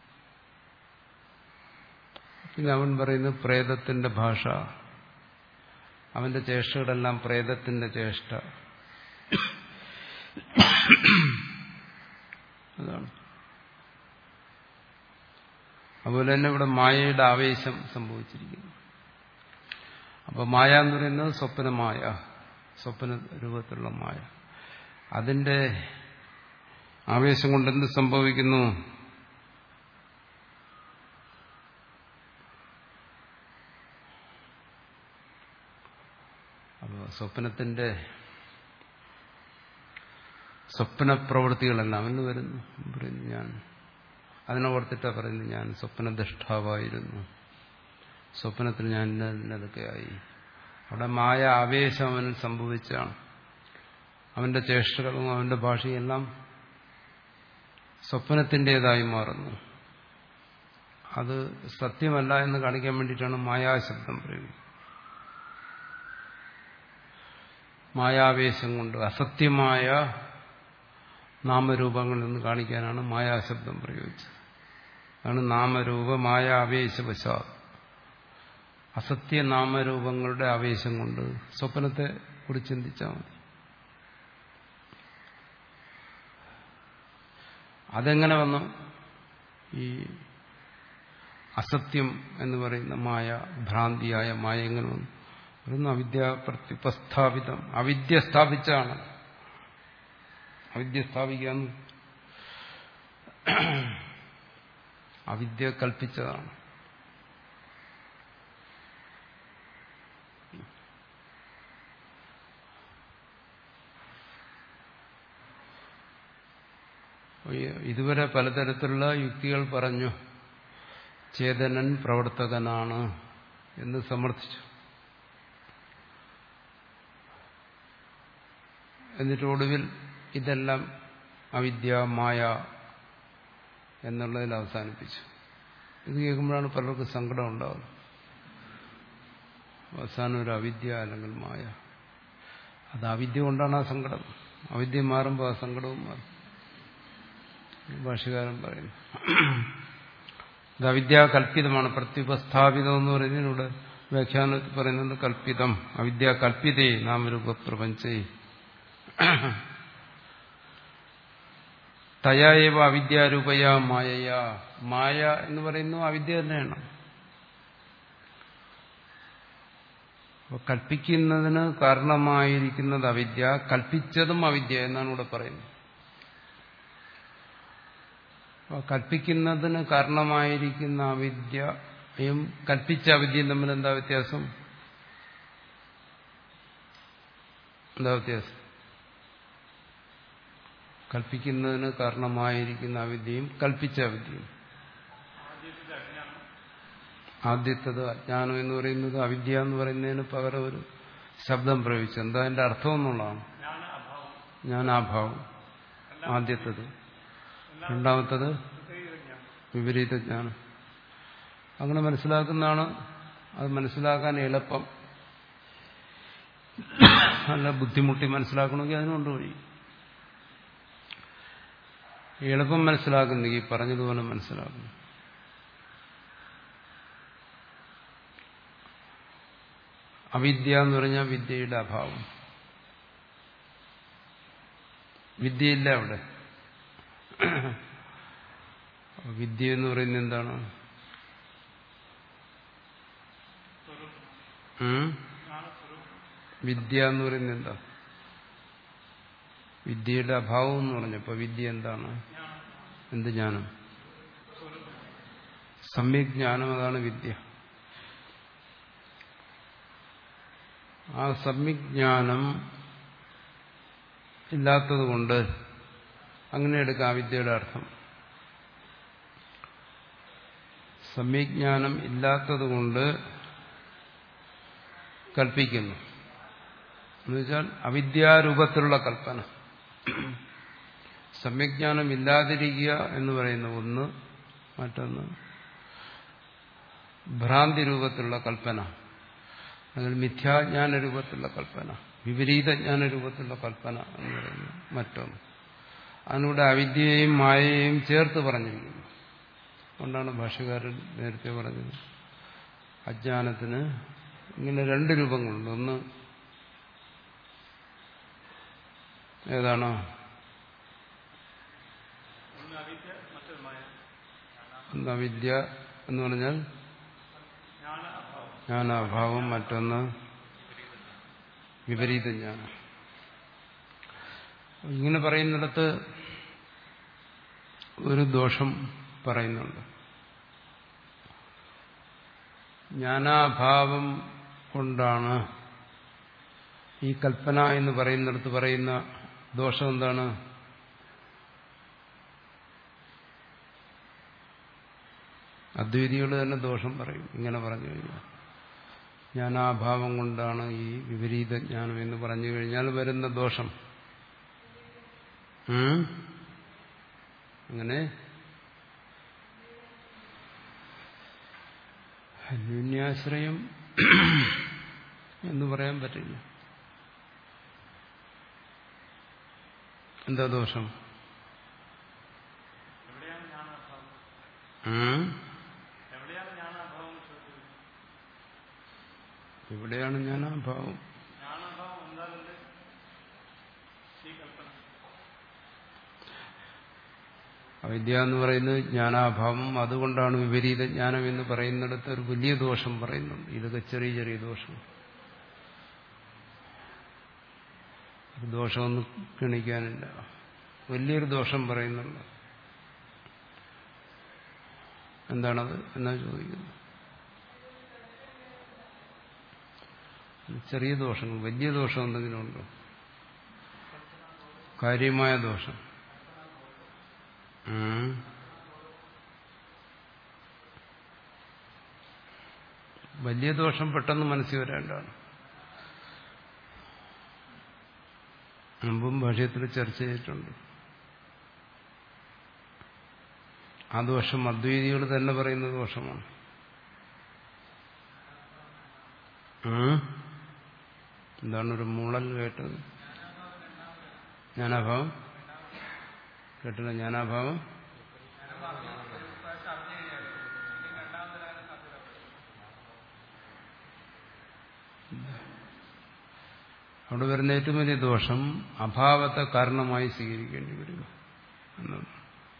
പിന്നെ അവൻ പറയുന്നത് പ്രേതത്തിന്റെ ഭാഷ, അവന്റെ ചേഷ്ടകളെല്ലാം പ്രേതത്തിന്റെ ചേഷ്ട. അതാണ്. അതുപോലെ തന്നെ ഇവിടെ മായയുടെ ആവേശം സംഭവിച്ചിരിക്കുന്നു. അപ്പൊ മായ എന്ന് പറയുന്നത് സ്വപ്നമായ, സ്വപ്ന രൂപത്തിലുള്ള മായ. അതിന്റെ ആവേശം കൊണ്ട് എന്ത് സംഭവിക്കുന്നു? അപ്പോൾ സ്വപ്നത്തിന്റെ സ്വപ്നപ്രവൃത്തികളെല്ലാം എന്ന് വരുന്നു. പറയുന്നു ഞാൻ അതിനെ ഓർത്തിട്ടാ പറയുന്നു ഞാൻ സ്വപ്നദഷ്ടാവായിരുന്നു, സ്വപ്നത്തിൽ ഞാൻ ഇന്നതൊക്കെയായി. അവിടെ മായ ആവേശം അവനിൽ സംഭവിച്ചാണ്. അവന്റെ ചേഷ്ടകളും അവന്റെ ഭാഷയും എല്ലാം സ്വപ്നത്തിൻ്റെതായി മാറുന്നു. അത് സത്യമല്ല എന്ന് കാണിക്കാൻ വേണ്ടിയിട്ടാണ് മായാശബ്ദം പ്രയോഗിക്കുന്നത്. മായാവേശം കൊണ്ട് അസത്യമായ നാമരൂപങ്ങളിൽ നിന്ന് കാണിക്കാനാണ് മായാശബ്ദം പ്രയോഗിച്ചത്. അതാണ് നാമരൂപ മായാവേശവശാ. അസത്യ നാമരൂപങ്ങളുടെ ആവേശം കൊണ്ട് സ്വപ്നത്തെ കുറിച്ച് ചിന്തിച്ചാൽ മതി. അതെങ്ങനെ വന്നു? ഈ അസത്യം എന്ന് പറയുന്ന മായ, ഭ്രാന്തിയായ മായ എങ്ങനെ വന്നു? അതൊന്നും അവിദ്യ പ്രത്യുപസ്ഥാപിതം. അവിദ്യ സ്ഥാപിച്ചാണ്. അവിദ്യ സ്ഥാപിക്കാന്ന് അവിദ്യ കൽപ്പിച്ചതാണ്. ഇതുവരെ പലതരത്തിലുള്ള യുക്തികൾ പറഞ്ഞു. ചേതനൻ പ്രവർത്തകനാണ് എന്ന് സമർത്ഥിച്ചു. എന്നിട്ട് ഒടുവിൽ ഇതെല്ലാം അവിദ്യ, മായ എന്നുള്ളതിൽ അവസാനിപ്പിച്ചു. ഇത് കേൾക്കുമ്പോഴാണ് പലർക്കും സങ്കടം ഉണ്ടാകുന്നത്. അവസാനം ഒരു അവിദ്യ അല്ലെങ്കിൽ മായ. അത് അവിദ്യ കൊണ്ടാണ് ആ സങ്കടം. അവിദ്യ മാറുമ്പോൾ ആ സങ്കടവും മാറും. ഭാഷ്യകാരൻ പറയുന്നു ഇത് അവിദ്യാകൽപിതമാണ്. പ്രത്യുപസ്ഥാപിതം എന്ന് പറയുന്നതിലൂടെ വ്യാഖ്യാനത്തിൽ പറയുന്നത് കൽപ്പിതം അവിദ്യ കൽപ്പിതേ നാമരൂപപ്രപഞ്ചേ തയാവ അവിദ്യാരൂപയ മായയ. മായ എന്ന് പറയുന്നു അവിദ്യ തന്നെയാണ്. അപ്പോൾ കൽപ്പിക്കുന്നതിന് കാരണമായിരിക്കുന്നത് അവിദ്യ, കൽപ്പിച്ചതും അവിദ്യ എന്നാണ് ഇവിടെ പറയുന്നത്. അപ്പോൾ കൽപ്പിക്കുന്നതിന് കാരണമായിരിക്കുന്ന അവിദ്യയും കൽപ്പിച്ച അവിദ്യയും തമ്മിൽ എന്താ വ്യത്യാസം? എന്താ വ്യത്യാസം? കൽപ്പിക്കുന്നതിന് കാരണമായിരിക്കുന്ന അവിദ്യയും കൽപ്പിച്ച അവിദ്യയും. ആദ്യത്തത് അജ്ഞാനം എന്ന് പറയുന്നത് അവിദ്യ എന്ന് പറയുന്നതിന് പകരം ഒരു ശബ്ദം പ്രയോഗിച്ചു. എന്താ അതിന്റെ അർത്ഥം എന്നുള്ളതാണ്. ജ്ഞാനാഭാവം ആദ്യത്തത്. രണ്ടാമത്തത് വിപരീത ജ്ഞാനം. അങ്ങനെ മനസ്സിലാക്കുന്നതാണ് അത് മനസ്സിലാക്കാൻ എളുപ്പം. നല്ല ബുദ്ധിമുട്ടി മനസ്സിലാക്കണമെങ്കിൽ അതിനുണ്ട് വഴി. എളുപ്പം മനസ്സിലാക്കുന്നെങ്കിൽ പറഞ്ഞതുപോലെ മനസ്സിലാക്കുന്നു. അവിദ്യ എന്ന് പറഞ്ഞാൽ വിദ്യയുടെ അഭാവം. വിദ്യയില്ല അവിടെ. വിദ്യ എന്ന് പറയുന്നത് എന്താണ്? വിദ്യ എന്ന് പറയുന്നത് എന്താ? വിദ്യയുടെ അഭാവം എന്ന് പറഞ്ഞപ്പോ വിദ്യ എന്താണ്? എന്ത് ജ്ഞാനം? സമ്യക് ജ്ഞാനം. അതാണ് വിദ്യ. ആ സമ്യക് ജ്ഞാനം ഇല്ലാത്തതുകൊണ്ട് അങ്ങനെ എടുക്കാം വിദ്യയുടെ അർത്ഥം. സമ്യക് ജ്ഞാനം ഇല്ലാത്തതുകൊണ്ട് കൽപ്പിക്കുന്നു എന്നുവെച്ചാൽ അവിദ്യാരൂപത്തിലുള്ള കൽപ്പന. സമ്യജ്ഞാനം ഇല്ലാതിരിക്കുക എന്ന് പറയുന്ന ഒന്ന്, മറ്റൊന്ന് ഭ്രാന്തി രൂപത്തിലുള്ള കൽപ്പന, അല്ലെങ്കിൽ മിഥ്യാജ്ഞാന രൂപത്തിലുള്ള കൽപ്പന, വിപരീത ജ്ഞാന രൂപത്തിലുള്ള കൽപ്പന എന്ന് പറയുന്നു മറ്റൊന്ന്. അതിലൂടെ അവിദ്യയെയും മായയെയും ചേർത്ത് പറഞ്ഞിരിക്കുന്നു. അതുകൊണ്ടാണ് ഭാഷ്യകാരൻ നേരത്തെ പറഞ്ഞത് അജ്ഞാനത്തിന് ഇങ്ങനെ രണ്ട് രൂപങ്ങളുണ്ട്. ഒന്ന് ഏതാണ്? ഒന്ന് അവിദ്യ എന്ന് പറഞ്ഞാൽ ജ്ഞാനാഭാവം, മറ്റൊന്ന് വിപരീത ജ്ഞാനം. ഇങ്ങനെ പറയുന്നിടത്ത് ഒരു ദോഷം പറയുന്നുണ്ട്. ജ്ഞാനാഭാവം കൊണ്ടാണ് ഈ കൽപ്പന എന്ന് പറയുന്നിടത്ത് പറയുന്ന ദോഷം എന്താണ്? അദ്വൈതികൾ തന്നെ ദോഷം പറയും ഇങ്ങനെ പറഞ്ഞു കഴിഞ്ഞാൽ. ജ്ഞാനാഭാവം കൊണ്ടാണ് ഈ വിപരീത ജ്ഞാനം എന്ന് പറഞ്ഞു കഴിഞ്ഞാൽ വരുന്ന ദോഷം. അങ്ങനെ അന്യോന്യാശ്രയം എന്ന് പറയാൻ പറ്റില്ല. എന്താ ദോഷം? എവിടെയാണ് ജ്ഞാനാഭാവം? അവിദ്യ എന്ന് പറയുന്നത് ജ്ഞാനാഭാവം, അതുകൊണ്ടാണ് വിപരീത ജ്ഞാനം എന്ന് പറയുന്നിടത്ത് ഒരു വലിയ ദോഷം പറയുന്നുണ്ട്. ഇതൊക്കെ ചെറിയ ചെറിയ ദോഷം. ദോഷമൊന്നും ഗണിക്കാനില്ല. വലിയൊരു ദോഷം പറയുന്നുണ്ട്. എന്താണത് എന്നാ ചോദിക്കുന്നത്? ചെറിയ ദോഷങ്ങൾ, വലിയ ദോഷം എന്തെങ്കിലും ഉണ്ടോ? കാര്യമായ ദോഷം. വലിയ ദോഷം പെട്ടെന്ന് മനസ്സിൽ വരേണ്ടതാണ്. മുമ്പും ഭാഷ്യത്തിൽ ചർച്ച ചെയ്തിട്ടുണ്ട്. ആ ദോഷം അദ്വൈതികൾ തന്നെ പറയുന്ന ദോഷമാണ്. എന്താണ് ഒരു മൂളൽ കേട്ടത്? ജ്ഞാനാഭാവം കേട്ടില്ല. ജ്ഞാനാഭാവം അവിടെ വരുന്ന ഏറ്റവും വലിയ ദോഷം അഭാവത്തെ കാരണമായി സ്വീകരിക്കേണ്ടി വരിക എന്നാണ്.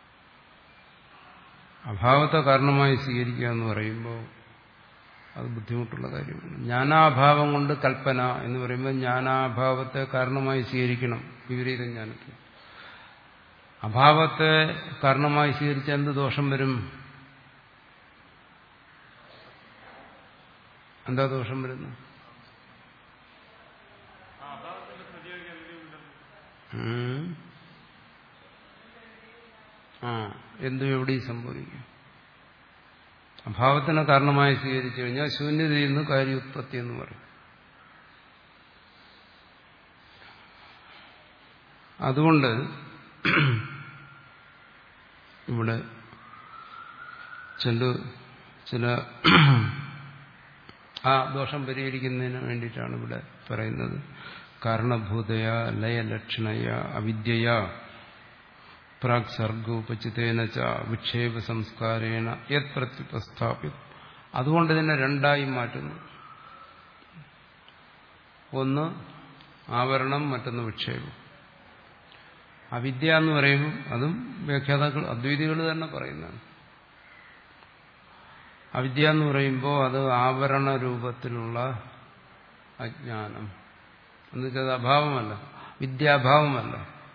അഭാവത്തെ കാരണമായി സ്വീകരിക്കുക എന്ന് പറയുമ്പോൾ അത് ബുദ്ധിമുട്ടുള്ള കാര്യമാണ്. ജ്ഞാനാഭാവം കൊണ്ട് കൽപ്പന എന്ന് പറയുമ്പോൾ ജ്ഞാനാഭാവത്തെ കാരണമായി സ്വീകരിക്കണം വിപരീത ജ്ഞാനത്തിൽ. അഭാവത്തെ കാരണമായി സ്വീകരിച്ച എന്ത് ദോഷം വരും? എന്താ ദോഷം വരുന്നത്? ആ എന്തും എവിടെയും സംഭവിക്കും. അഭാവത്തിനെ കാരണമായി സ്വീകരിച്ചു കഴിഞ്ഞാൽ ശൂന്യതയിൽ നിന്ന് കാര്യോത്പത്തി എന്ന് പറയും. അതുകൊണ്ട് ഇവിടെ ചില ചില ആ ദോഷം പരിഹരിക്കുന്നതിന് വേണ്ടിയിട്ടാണ് ഇവിടെ പറയുന്നത്. കാരണഭൂതയ ലയലക്ഷണയ അവിദ്യയ പ്രാക് സർഗോപചിതേന ച വിക്ഷേപ സംസ്കാരേണ യത് പ്രത്യുപസ്ഥാപിത. അതുകൊണ്ട് തന്നെ രണ്ടായി മാറ്റുന്നു. ഒന്ന് ആവരണം, മറ്റൊന്ന് വിക്ഷേപം. അവിദ്യ എന്ന് പറയുമ്പോൾ അതും വ്യാഖ്യാതാക്കൾ അദ്വൈതികൾ തന്നെ പറയുന്നതാണ്. അവിദ്യ എന്ന് പറയുമ്പോൾ അത് ആവരണ രൂപത്തിലുള്ള അജ്ഞാനം എന്നുവെച്ചാൽ അത് അഭാവമല്ല, വിദ്യാഭാവമല്ല.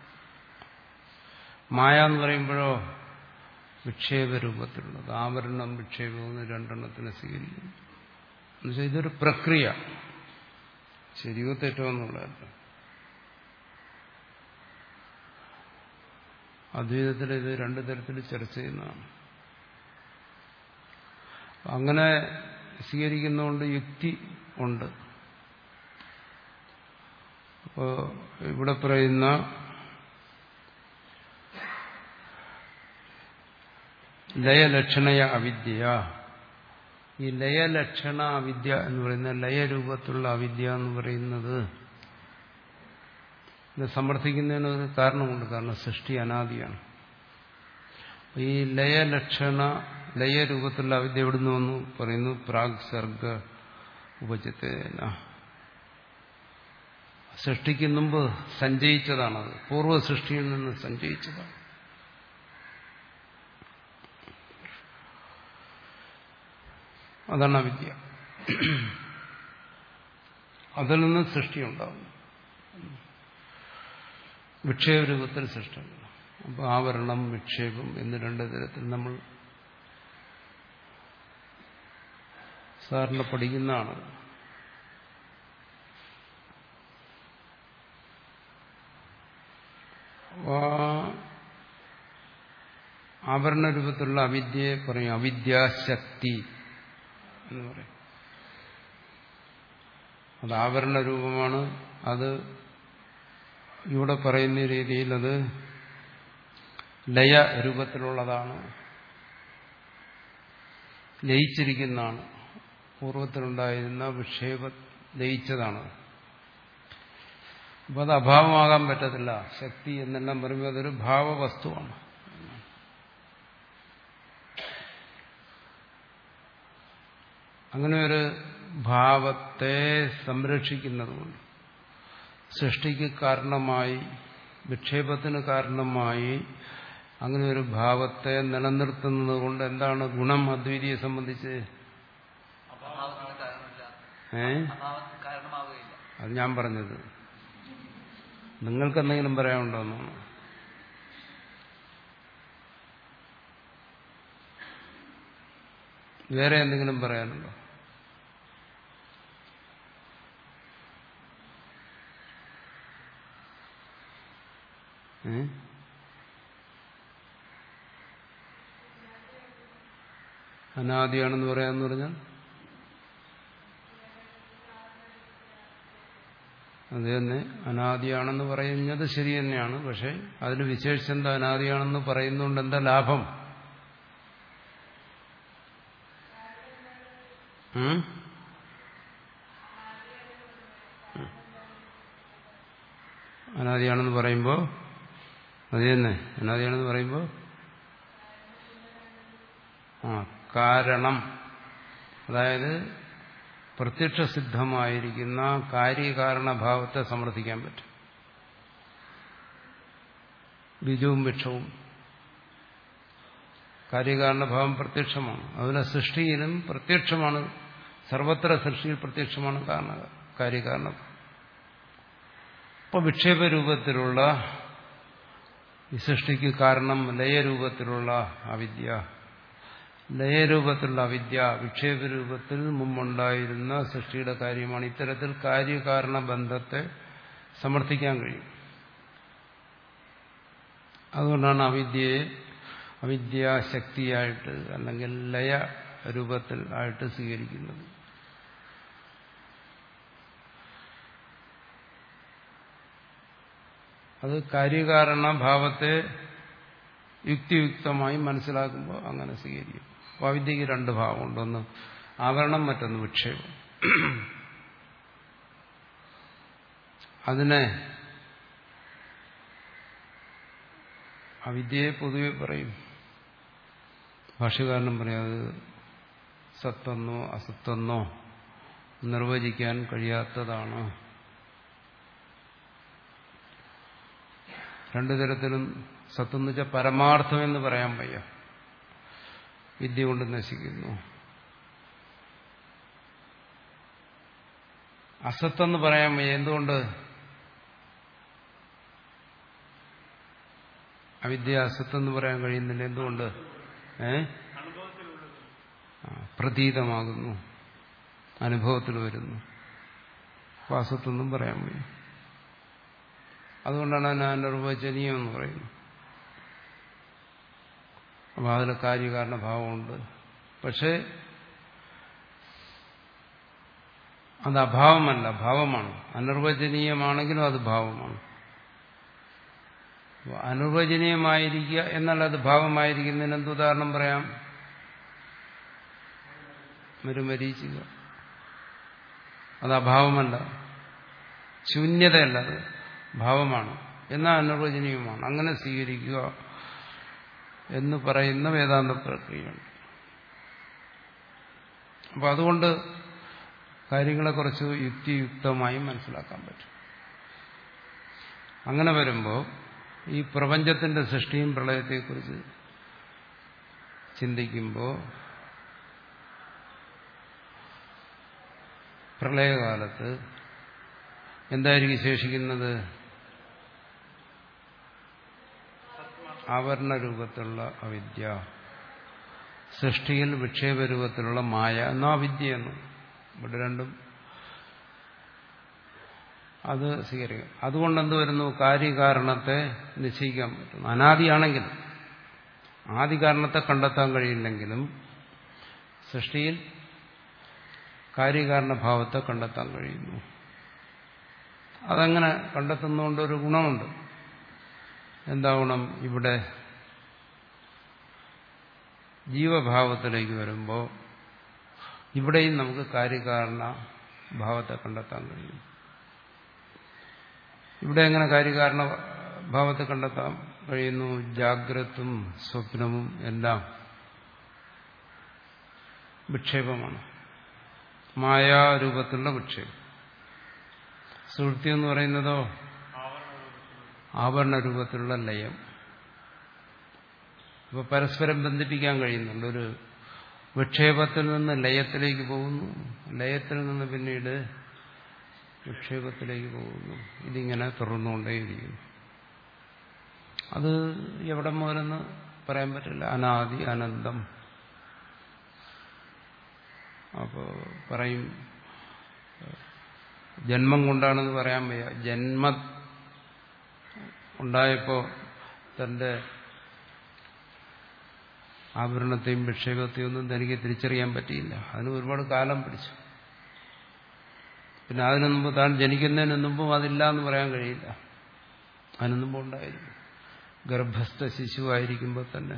മായ എന്ന് പറയുമ്പോഴോ വിക്ഷേപ രൂപത്തിലുള്ളത്. ആവരണം വിക്ഷേപം എന്ന് രണ്ടെണ്ണത്തിനെ സ്വീകരിക്കുന്നു. എന്നുവെച്ചാൽ ഇതൊരു പ്രക്രിയ, ശരിയോ തെറ്റോ എന്നുള്ളതല്ല. അദ്വൈതത്തിൽ ഇത് രണ്ടു തരത്തിൽ ചർച്ച ചെയ്യുന്നതാണ്. അങ്ങനെ സ്വീകരിക്കുന്നതുകൊണ്ട് യുക്തി ഉണ്ട്. അപ്പോൾ ഇവിടെ പറയുന്ന ലയലക്ഷണയ അവിദ്യ, ഈ ലയലക്ഷണ അവിദ്യ എന്ന് പറയുന്ന ലയരൂപത്തിലുള്ള അവിദ്യ എന്ന് പറയുന്നത് ഇത് സമർത്ഥിക്കുന്നതിന് ഒരു കാരണമുണ്ട്. കാരണം സൃഷ്ടി അനാദിയാണ്. ഈ ലയലക്ഷണ ലയരൂപത്തിലുള്ള അവിദ്യ എവിടുന്ന് വന്നു പറയുന്നു? പ്രാഗ് സർഗ ഉപചിതേന. സൃഷ്ടിക്ക് മുമ്പ് സഞ്ചയിച്ചതാണത്. പൂർവ്വ സൃഷ്ടിയിൽ നിന്ന് സഞ്ചയിച്ചതാണ്. അതാണ് അവിദ്യ. അതിൽ നിന്ന് സൃഷ്ടിയുണ്ടാവും. വിക്ഷേപ രൂപത്തിൽ സൃഷ്ടി. അപ്പോൾ ആവരണം, വിക്ഷേപം എന്ന് രണ്ട് തരത്തിൽ നമ്മൾ സാറിന് പഠിക്കുന്നതാണ്. ആവരണ രൂപത്തിലുള്ള അവിദ്യയെ പറയും അവിദ്യാശക്തി എന്ന് പറയും. അത് ആവരണ രൂപമാണ്. അത് ഇവിടെ പറയുന്ന രീതിയിൽ അത് ലയ രൂപത്തിലുള്ളതാണ്, ലയിച്ചിരിക്കുന്നതാണ്. പൂർവ്വത്തിലുണ്ടായിരുന്ന വിക്ഷേപ ലയിച്ചതാണ്. അപ്പം അത് അഭാവമാകാൻ പറ്റത്തില്ല. ശക്തി എന്നെല്ലാം പറയുമ്പോൾ അതൊരു ഭാവവസ്തുവാണ്. അങ്ങനെ ഒരു ഭാവത്തെ സംരക്ഷിക്കുന്നതുകൊണ്ട്, സൃഷ്ടിക്ക് കാരണമായി, വിക്ഷേപത്തിന് കാരണമായി അങ്ങനെ ഒരു ഭാവത്തെ നിലനിർത്തുന്നത് കൊണ്ട് എന്താണ് ഗുണം അദ്വൈതിയെ സംബന്ധിച്ച്? ഏ അത് ഞാൻ പറഞ്ഞത്. നിങ്ങൾക്ക് എന്തെങ്കിലും പറയാനുണ്ടോ എന്നാണ്? വേറെ എന്തെങ്കിലും പറയാനുണ്ടോ? ഏ അനാദിയാണെന്ന് പറയാന്ന് പറഞ്ഞാൽ അത് തന്നെ അനാദിയാണെന്ന് പറയുന്നത് ശരി തന്നെയാണ്. പക്ഷെ അതിന് വിശേഷിച്ച് എന്താ? അനാദിയാണെന്ന് പറയുന്നതുകൊണ്ട് എന്താ ലാഭം? അനാദിയാണെന്ന് പറയുമ്പോൾ അത് തന്നെ അനാദിയാണെന്ന് പറയുമ്പോൾ ആ കാരണം, അതായത് പ്രത്യക്ഷസിദ്ധമായിരിക്കുന്ന കാര്യകാരണഭാവത്തെ സമർത്ഥിക്കാൻ പറ്റും. ബീജവും വൃക്ഷവും കാര്യകാരണഭാവം പ്രത്യക്ഷമാണ്. അതുപോലെ സൃഷ്ടിയിലും പ്രത്യക്ഷമാണ്. സർവത്ര സൃഷ്ടിയിൽ പ്രത്യക്ഷമാണ് കാരണ കാര്യകാരണം. അപ്പോൾ വിക്ഷേപരൂപത്തിലുള്ള ഈ സൃഷ്ടിക്ക് കാരണം ലയരൂപത്തിലുള്ള അവിദ്യ, ലയരൂപത്തിലുള്ള അവിദ്യ വിക്ഷേപരൂപത്തിൽ മുമ്പുണ്ടായിരുന്ന സൃഷ്ടിയുടെ കാര്യമാണ്. ഇത്തരത്തിൽ കാര്യകാരണ ബന്ധത്തെ സമർത്ഥിക്കാൻ കഴിയും. അതുകൊണ്ടാണ് അവിദ്യയെ അവിദ്യാശക്തിയായിട്ട് അല്ലെങ്കിൽ ലയ രൂപത്തിൽ ആയിട്ട് സ്വീകരിക്കുന്നത്. അത് കാര്യകാരണ ഭാവത്തെ യുക്തിയുക്തമായി മനസ്സിലാക്കുമ്പോൾ അങ്ങനെ സ്വീകരിക്കും. അപ്പോൾ അവിദ്യക്ക് രണ്ട് ഭാവമുണ്ട്. ഒന്ന് ആവരണം, മറ്റൊന്ന് വിക്ഷേപം. അതിനെ അവിദ്യയെ പൊതുവെ പറയും, ഭാഷ്യകാരനും പറയും അത് സത്തെന്നോ അസത്തെന്നോ നിർവചിക്കാൻ കഴിയാത്തതാണ്. രണ്ടു തരത്തിലും സത്തെന്ന് വെച്ചാൽ പരമാർത്ഥം എന്ന് പറയാൻ വയ്യ, വിദ്യ കൊണ്ട് നശിക്കുന്നു. അസത്തെന്ന് പറയാൻ വയ്യ. എന്തുകൊണ്ട്? അവിദ്യ അസത്തെന്ന് പറയാൻ കഴിയുന്നില്ല. എന്തുകൊണ്ട്? ഏ പ്രതീതമാകുന്നു, അനുഭവത്തിൽ വരുന്നു. അപ്പോൾ അസത്തെന്നും പറയാൻ വയ്യ. അതുകൊണ്ടാണ് അതിന് അനിർവചനീയം എന്ന് പറയുന്നത്. അപ്പോൾ അതിൽ കാര്യകാരണ ഭാവമുണ്ട്. പക്ഷേ അത് അഭാവമല്ല, ഭാവമാണ്. അനിർവചനീയമാണെങ്കിലും അത് ഭാവമാണ്. അനിർവചനീയമായിരിക്കുക എന്നാൽ അത് ഭാവമായിരിക്കുന്നതിന് എന്ത് ഉദാഹരണം പറയാം? മരുമരീചിക. അത് അഭാവമല്ല, ശൂന്യതയല്ല, അത് ഭാവമാണ്. എന്നാൽ അനിർവചനീയമാണ്. അങ്ങനെ സ്വീകരിക്കുക എന്ന് പറയുന്ന വേദാന്ത പ്രക്രിയയുണ്ട്. അപ്പം അതുകൊണ്ട് കാര്യങ്ങളെ കുറച്ച് യുക്തിയുക്തമായി മനസ്സിലാക്കാൻ പറ്റും. അങ്ങനെ വരുമ്പോൾ ഈ പ്രപഞ്ചത്തിന്റെ സൃഷ്ടിയും പ്രളയത്തെക്കുറിച്ച് ചിന്തിക്കുമ്പോൾ പ്രളയകാലത്ത് എന്തായിരിക്കും ശേഷിക്കുന്നത്? ആവരണരൂപത്തിലുള്ള അവിദ്യ, സൃഷ്ടിയിൽ വിക്ഷേപരൂപത്തിലുള്ള മായ എന്നോ അവിദ്യ എന്നും. ഇവിടെ രണ്ടും അത് സ്വീകരിക്കും. അതുകൊണ്ട് എന്ത് വരുന്നു? കാര്യകാരണത്തെ നിശ്ചയിക്കാൻ പറ്റും. അനാദിയാണെങ്കിലും ആദി കാരണത്തെ കണ്ടെത്താൻ കഴിയില്ലെങ്കിലും സൃഷ്ടിയിൽ കാര്യകാരണഭാവത്തെ കണ്ടെത്താൻ കഴിയുന്നു. അതങ്ങനെ കണ്ടെത്തുന്നതുകൊണ്ടൊരു ഗുണമുണ്ട്. എന്താ ഗുണം? ഇവിടെ ജീവഭാവത്തിലേക്ക് വരുമ്പോൾ ഇവിടെയും നമുക്ക് കാര്യകാരണ ഭാവത്തെ കണ്ടെത്താൻ കഴിയും. ഇവിടെ എങ്ങനെ കാര്യകാരണ ഭാവത്തെ കണ്ടെത്താൻ കഴിയുന്നു? ജാഗ്രതും സ്വപ്നവും എല്ലാം വിക്ഷേപമാണ്, മായാരൂപത്തിലുള്ള വിക്ഷേപം. സുഷുപ്തി എന്ന് പറയുന്നതോ ആവരണരൂപത്തിലുള്ള ലയം. അപ്പോൾ പരസ്പരം ബന്ധിപ്പിക്കാൻ കഴിയുന്നുണ്ട്. ഒരു വിക്ഷേപത്തിൽ നിന്ന് ലയത്തിലേക്ക് പോകുന്നു, ലയത്തിൽ നിന്ന് പിന്നീട് വിക്ഷേപത്തിലേക്ക് പോകുന്നു. ഇതിങ്ങനെ തുറന്നുകൊണ്ടേയിരിക്കുന്നു. അത് എവിടെ മുതലെന്ന് പറയാൻ പറ്റില്ല. അനാദി അനന്തം. അപ്പോൾ പറയും ജന്മം കൊണ്ടാണെന്ന് പറയാൻ വയ്യ. ജന്മ ഉണ്ടായപ്പോൾ തന്റെ ആഭരണത്തെയും വിക്ഷേപത്തെയും ഒന്നും തനിക്ക് തിരിച്ചറിയാൻ പറ്റിയില്ല. അതിന് ഒരുപാട് കാലം പിടിച്ചു. പിന്നെ അതിനു മുമ്പ് താൻ ജനിക്കുന്നതിന് മുമ്പും അതില്ല എന്ന് പറയാൻ കഴിയില്ല. അതിനു മുമ്പ് ഉണ്ടായിരുന്നു. ഗർഭസ്ഥ ശിശുവായിരിക്കുമ്പോൾ തന്നെ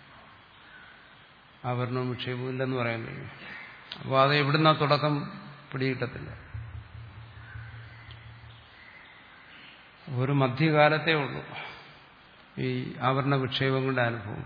ആഭരണവും വിക്ഷേപവും ഇല്ലെന്ന് പറയാൻ കഴിയും. അപ്പോൾ അത് എവിടുന്ന തുടക്കം പിടികിട്ടത്തില്ല. ഒരു മധ്യകാലത്തേ ഉള്ളൂ ഈ ആവരണ വിക്ഷേപങ്ങളുടെ അനുഭവം.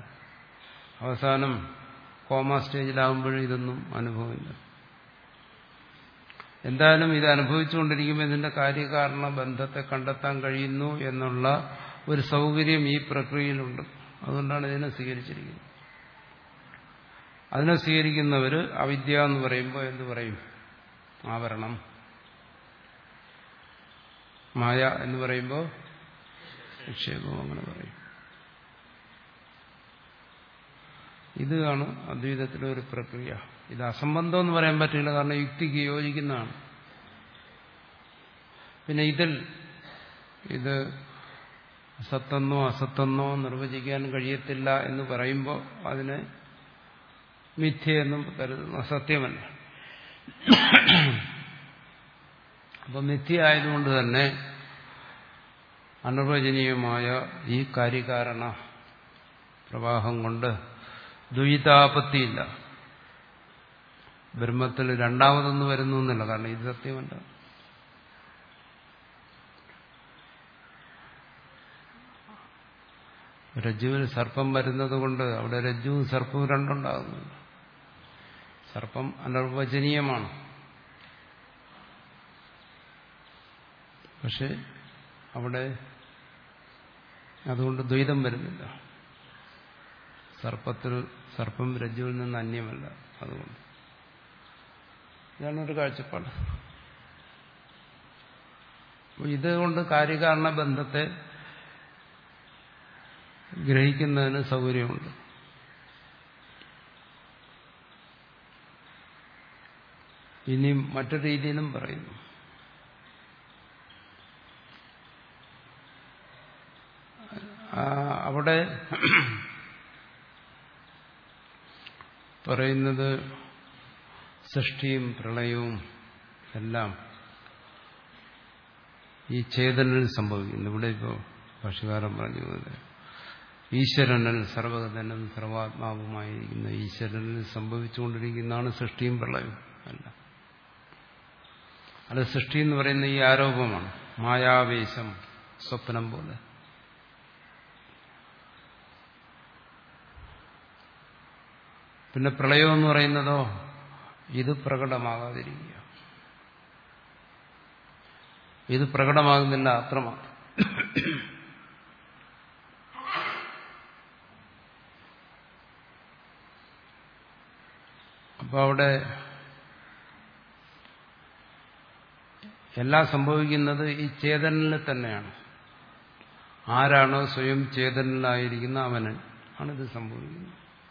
അവസാനം കോമ സ്റ്റേജിലാകുമ്പോഴും ഇതൊന്നും അനുഭവമില്ല. എന്തായാലും ഇത് അനുഭവിച്ചുകൊണ്ടിരിക്കുമ്പോൾ ഇതിന്റെ കാര്യകാരണ ബന്ധത്തെ കണ്ടെത്താൻ കഴിയുന്നു എന്നുള്ള ഒരു സൗകര്യം ഈ പ്രക്രിയയിലുണ്ട്. അതുകൊണ്ടാണ് ഇതിനെ സ്വീകരിച്ചിരിക്കുന്നത്. അതിനെ സ്വീകരിക്കുന്നവർ അവിദ്യ എന്ന് പറയുമ്പോൾ എന്ത് പറയും? ആവരണം. മായ എന്ന് പറയുമ്പോൾ വിക്ഷേപം, അങ്ങനെ പറയും. ഇതാണ് അദ്വൈതത്തിലെ ഒരു പ്രക്രിയ. ഇത് അസംബന്ധം എന്ന് പറയാൻ പറ്റില്ല, കാരണം യുക്തിക്ക് യോജിക്കുന്നതാണ്. പിന്നെ ഇതിൽ ഇത് സത്തെന്നോ അസത്തെന്നോ നിർവചിക്കാൻ കഴിയത്തില്ല എന്ന് പറയുമ്പോൾ അതിനെ മിഥ്യയെന്നും കരുതുന്നു. അസത്യമല്ല. അപ്പം മിഥ്യ ആയതുകൊണ്ട് തന്നെ അനിർവചനീയമായ ഈ കാര്യകാരണ പ്രവാഹം കൊണ്ട് ദ്വൈതാപത്തിയില്ല. ബ്രഹ്മത്തിൽ രണ്ടാമതൊന്ന് വരുന്നു എന്നല്ല, കാരണം ഇത് സത്യമല്ല. രജ്ജുവിൽ സർപ്പം വരുന്നത് കൊണ്ട് അവിടെ രജ്ജുവും സർപ്പവും രണ്ടുണ്ടാകുന്നുണ്ട്. സർപ്പം അനിർവചനീയമാണ്. പക്ഷെ അവിടെ അതുകൊണ്ട് ദ്വൈതം വരുന്നില്ല. സർപ്പത്തിൽ സർപ്പം രജ്ജുവിൽ നിന്ന് അന്യമല്ല. അതുകൊണ്ട് ഇതാണൊരു കാഴ്ചപ്പാട്. ഇതുകൊണ്ട് കാര്യകാരണ ബന്ധത്തെ ഗ്രഹിക്കുന്നതിന് സൗകര്യമുണ്ട്. ഇനി മറ്റൊരു രീതിയിലും പറയുന്നു. അവിടെ പറയുന്നത് സൃഷ്ടിയും പ്രളയവും എല്ലാം ഈ ചേതനിൽ സംഭവിക്കുന്നു. ഇവിടെ ഇപ്പോൾ ഭാഷ്യകാരൻ പറഞ്ഞതുപോലെ ഈശ്വരനിൽ സർവഗതനും സർവാത്മാവുമായിരിക്കുന്ന ഈശ്വരനിൽ സംഭവിച്ചുകൊണ്ടിരിക്കുന്നതാണ് സൃഷ്ടിയും പ്രളയവും അല്ല. അത് സൃഷ്ടി എന്ന് പറയുന്ന ഈ ആരോപമാണ്, മായാവേശം, സ്വപ്നം പോലെ. പിന്നെ പ്രളയം എന്ന് പറയുന്നതോ ഇത് പ്രകടമാകാതിരിക്കുക. ഇത് പ്രകടമാകുന്നില്ല, അത്രമാത്രം. അപ്പോൾ അവിടെ എല്ലാം സംഭവിക്കുന്നത് ഈ ചേതനിൽ തന്നെയാണ്. ആരാണോ സ്വയം ചേതനിലായിരിക്കുന്ന അവന് ആണിത് സംഭവിക്കുന്നത്.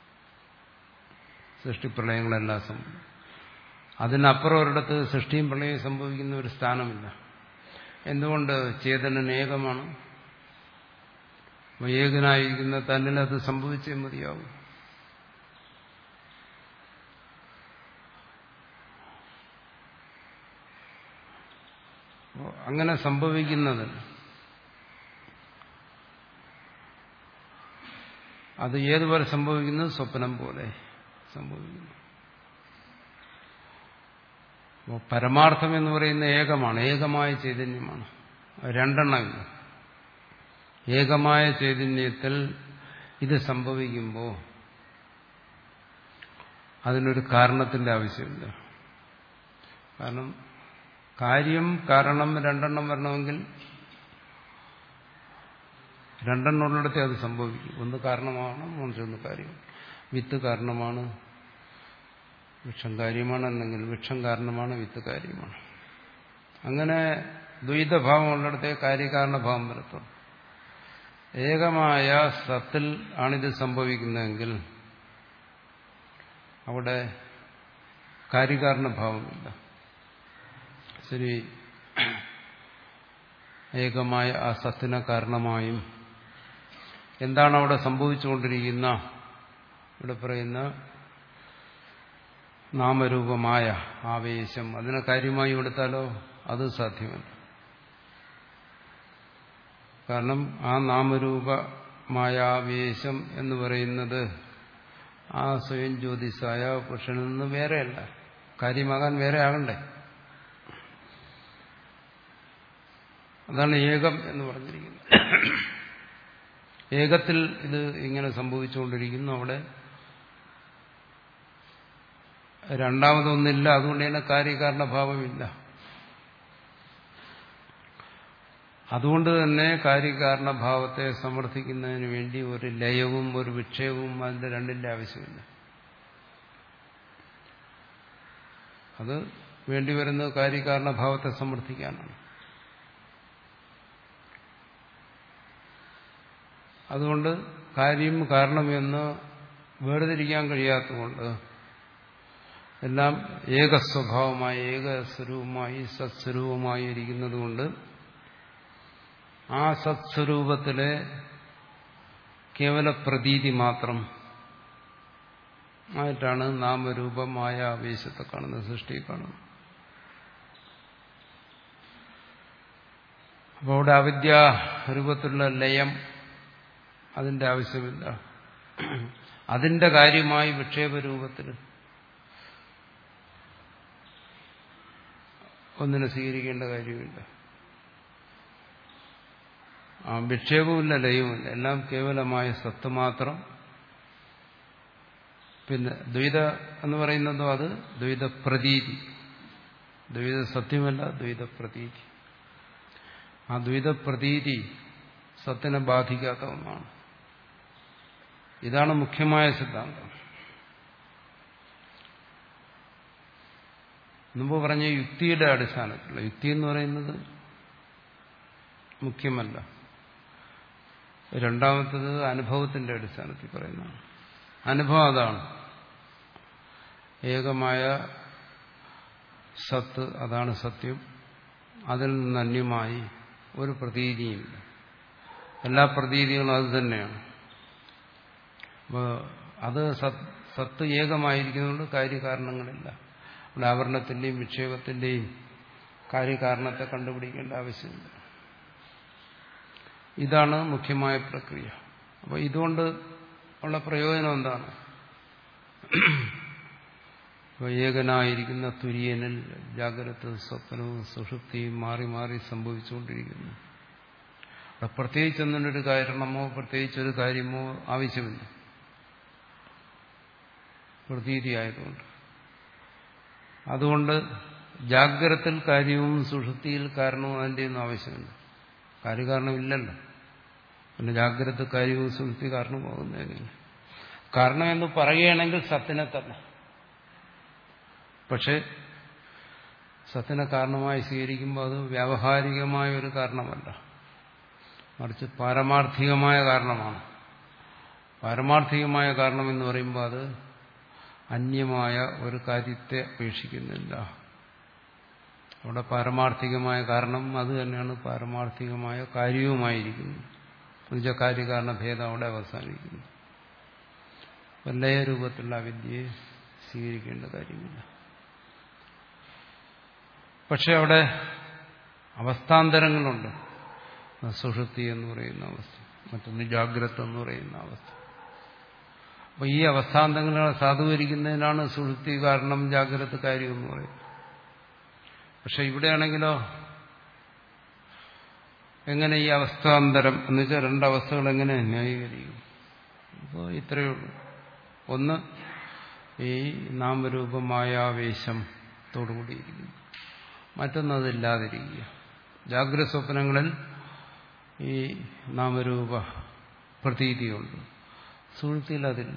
സൃഷ്ടിപ്രളയങ്ങളെല്ലാം സംഭവിക്കും. അതിനപ്പുറം ഒരിടത്ത് സൃഷ്ടിയും പ്രളയവും സംഭവിക്കുന്ന ഒരു സ്ഥാനമില്ല. എന്തുകൊണ്ട്? ചേതനൻ ഏകമാണ്. ഏകനായിരിക്കുന്ന തന്നിൽ അത് സംഭവിച്ചേ മതിയാവും. അങ്ങനെ സംഭവിക്കുന്നത് അത് ഏതുപോലെ സംഭവിക്കുന്നത്? സ്വപ്നം പോലെ സംഭവിക്കുന്നു. അപ്പോൾ പരമാർത്ഥം എന്ന് പറയുന്ന ഏകമാണ്, ഏകമായ ചൈതന്യമാണ്. രണ്ടെണ്ണമില്ല. ഏകമായ ചൈതന്യത്തിൽ ഇത് സംഭവിക്കുമ്പോൾ അതിനൊരു കാരണത്തിന്റെ ആവശ്യമില്ല. കാരണം കാര്യം കാരണം രണ്ടെണ്ണം വരണമെങ്കിൽ രണ്ടെണ്ണം ഉള്ളിടത്തെ അത് സംഭവിക്കും. ഒന്ന് കാരണമാണ്, മറ്റൊന്ന് കാര്യം. വിത്ത് കാരണമാണ്, വൃക്ഷം കാര്യമാണ്. അല്ലെങ്കിൽ വൃക്ഷം കാരണമാണ്, വിത്ത് കാര്യമാണ്. അങ്ങനെ ദ്വൈതഭാവം ഉള്ളിടത്തെ കാര്യകാരണഭാവം വരത്തുള്ളൂ. ഏകമായ സത്തിൽ ആണിത് സംഭവിക്കുന്നതെങ്കിൽ അവിടെ കാര്യകാരണഭാവമില്ല. ശരി, ഏകമായ ആ സത്തിനെ കാരണമായും എന്താണ് അവിടെ സംഭവിച്ചുകൊണ്ടിരിക്കുന്ന ഇവിടെ പറയുന്ന നാമരൂപമായ ആവേശം, അതിനെ കാര്യമായി എടുത്താലോ അത് സാധ്യമല്ല. കാരണം ആ നാമരൂപമായ ആവേശം എന്ന് പറയുന്നത് ആ സ്വയം ജ്യോതിസായ പുരുഷനിൽ നിന്ന് വേറെയല്ല. കാര്യമാകാൻ വേറെ ആകണ്ടേ? അതാണ് ഏകം എന്ന് പറഞ്ഞിരിക്കുന്നത്. ഏകത്തിൽ ഇത് ഇങ്ങനെ സംഭവിച്ചുകൊണ്ടിരിക്കുന്നു. അവിടെ രണ്ടാമതൊന്നില്ല. അതുകൊണ്ട് തന്നെ കാര്യകാരണഭാവമില്ല. അതുകൊണ്ട് തന്നെ കാര്യകാരണഭാവത്തെ സമർത്ഥിക്കുന്നതിന് വേണ്ടി ഒരു ലയവും ഒരു വിക്ഷേപവും അതിന്റെ രണ്ടിന്റെ ആവശ്യമില്ല. അത് വേണ്ടിവരുന്നത് കാര്യകാരണഭാവത്തെ സമർത്ഥിക്കാനാണ്. അതുകൊണ്ട് കാര്യം കാരണമെന്ന് വേർതിരിക്കാൻ കഴിയാത്തതുകൊണ്ട് എല്ലാം ഏകസ്വഭാവമായി ഏകസ്വരൂപമായി സത്സ്വരൂപമായി ഇരിക്കുന്നത് കൊണ്ട് ആ സത്സ്വരൂപത്തിലെ കേവല പ്രതീതി മാത്രം ആയിട്ടാണ് നാമരൂപമായ ആവേശത്തെ കാണുന്നത്, സൃഷ്ടിയെ കാണുന്നത്. അപ്പോൾ അവിടെ അവിദ്യാരൂപത്തിലുള്ള ലയം അതിന്റെ ആവശ്യമില്ല. അതിന്റെ കാര്യമായി വിക്ഷേപരൂപത്തിൽ ഒന്നിനെ സ്വീകരിക്കേണ്ട കാര്യമില്ല. ആ വിക്ഷേപവുമില്ല, ലയവുമില്ല, എല്ലാം കേവലമായ സത്ത് മാത്രം. പിന്നെ ദ്വൈത എന്ന് പറയുന്നതോ അത് ദ്വൈത പ്രതീതി, ദ്വൈത സത്യമല്ല, ദ്വൈത പ്രതീതി. ആ ദ്വൈത പ്രതീതി സത്തിനെ ബാധിക്കാത്ത ഒന്നാണ്. ഇതാണ് മുഖ്യമായ സിദ്ധാന്തം. മുമ്പ് പറഞ്ഞ യുക്തിയുടെ അടിസ്ഥാനത്തിലുള്ള, യുക്തി എന്ന് പറയുന്നത് മുഖ്യമല്ല. രണ്ടാമത്തത് അനുഭവത്തിന്റെ അടിസ്ഥാനത്തിൽ പറയുന്നതാണ്. അനുഭവം അതാണ്, ഏകമായ സത്ത്, അതാണ് സത്യം. അതിൽ നിന്ന് അന്യമായി ഒരു പ്രതീതിയുമില്ല. എല്ലാ പ്രതീതികളും അത് തന്നെയാണ്. അപ്പോൾ അത് സത്ത് ഏകമായിരിക്കുന്നതുകൊണ്ട് കാര്യകാരണങ്ങളില്ല. അവിടെ ആവരണത്തിന്റെയും വിക്ഷേപത്തിന്റെയും കാര്യകാരണത്തെ കണ്ടുപിടിക്കേണ്ട ആവശ്യമില്ല. ഇതാണ് മുഖ്യമായ പ്രക്രിയ. അപ്പോൾ ഇതുകൊണ്ട് ഉള്ള പ്രയോജനം എന്താണ്? അപ്പോൾ ഏകനായിരിക്കുന്ന തുര്യനിൽ ജാഗ്രത സ്വപ്നവും സുഷുപ്തിയും മാറി മാറി സംഭവിച്ചുകൊണ്ടിരിക്കുന്നു. അവിടെ പ്രത്യേകിച്ചൊന്നിനൊരു കാരണമോ പ്രത്യേകിച്ചൊരു കാര്യമോ ആവശ്യമില്ല, പ്രതീതിയായതുകൊണ്ട്. അതുകൊണ്ട് ജാഗ്രതയിൽ കാര്യവും സുഷുപ്തിയിൽ കാരണവും അതിൻ്റെ ഒന്നും ആവശ്യമില്ല. കാര്യകാരണമില്ലല്ലോ. പിന്നെ ജാഗ്രത കാര്യവും സുഷുപ്തി കാരണമാകുന്നതിന് കാരണം എന്ന് പറയുകയാണെങ്കിൽ സത്തിനെ തന്നെ. പക്ഷെ സത്തിനെ കാരണമായി സ്വീകരിക്കുമ്പോൾ അത് വ്യാവഹാരികമായ ഒരു കാരണമല്ല, മറിച്ച് പാരമാർത്ഥികമായ കാരണമാണ്. പാരമാർത്ഥികമായ കാരണം എന്ന് പറയുമ്പോൾ അത് അന്യമായ ഒരു കാര്യത്തെ അപേക്ഷിക്കുന്നില്ല. അവിടെ പാരമാർത്ഥികമായ കാരണം അത് തന്നെയാണ് പാരമാർത്ഥികമായ കാര്യവുമായിരിക്കുന്നു. എന്നുവെച്ചാൽ കാര്യകാരണ ഭേദം അവിടെ അവസാനിക്കുന്നു. ലയരൂപത്തിലുള്ള അവിദ്യയെ സ്വീകരിക്കേണ്ട കാര്യമില്ല. പക്ഷെ അവിടെ അവസ്ഥാന്തരങ്ങളുണ്ട്. സുഷുപ്തി എന്ന് പറയുന്ന അവസ്ഥ, മറ്റൊന്ന് ജാഗ്രത എന്ന് പറയുന്ന അവസ്ഥ. അപ്പോൾ ഈ അവസ്ഥാന്തരങ്ങളെ സാധൂകരിക്കുന്നതിനാണ് സുഷുപ്തി കാരണം ജാഗ്രത കാര്യം എന്ന് പറയുന്നത്. പക്ഷെ ഇവിടെയാണെങ്കിലോ എങ്ങനെ ഈ അവസ്ഥാന്തരം എന്ന് വെച്ചാൽ രണ്ടവസ്ഥകൾ എങ്ങനെ ന്യായീകരിക്കും? അപ്പോൾ ഇത്രയേ ഉള്ളൂ. ഒന്ന്, ഈ നാമരൂപമായാവേശത്തോടുകൂടിയിരിക്കുന്നു. മറ്റൊന്നതില്ലാതിരിക്കുക. ജാഗ്രത സ്വപ്നങ്ങളിൽ ഈ നാമരൂപ പ്രതീതിയുണ്ട്, സുഷുപ്തിയിൽ അതില്ല.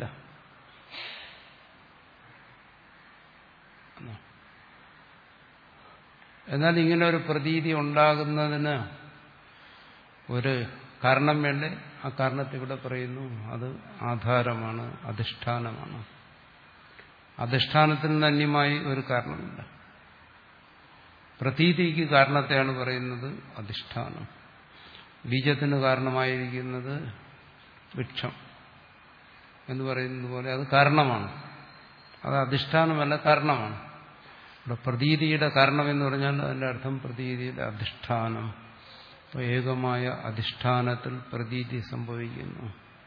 എന്നാൽ ഇങ്ങനെ ഒരു പ്രതീതി ഉണ്ടാകുന്നതിന് ഒരു കാരണം വേണ്ടേ? ആ കാരണത്തെ ഇവിടെ പറയുന്നു, അത് ആധാരമാണ്, അധിഷ്ഠാനമാണ്. അധിഷ്ഠാനത്തിൽ നിന്ന് അന്യമായി ഒരു കാരണമില്ല. പ്രതീതിക്ക് കാരണത്തെയാണ് പറയുന്നത് അധിഷ്ഠാനം. ബീജത്തിന് കാരണമായിരിക്കുന്നത് വൃക്ഷം എന്ന് പറയുന്നത് പോലെ അത് കാരണമാണ്. അത് അധിഷ്ഠാനമല്ല, കാരണമാണ്. ഇവിടെ പ്രതീതിയുടെ കാരണമെന്ന് പറഞ്ഞാൽ അതിന്റെ അർത്ഥം പ്രതീതിയുടെ അധിഷ്ഠാനം. അപ്പോൾ ഏകമായ അധിഷ്ഠാനത്തിൽ പ്രതീതി സംഭവിക്കുന്നു.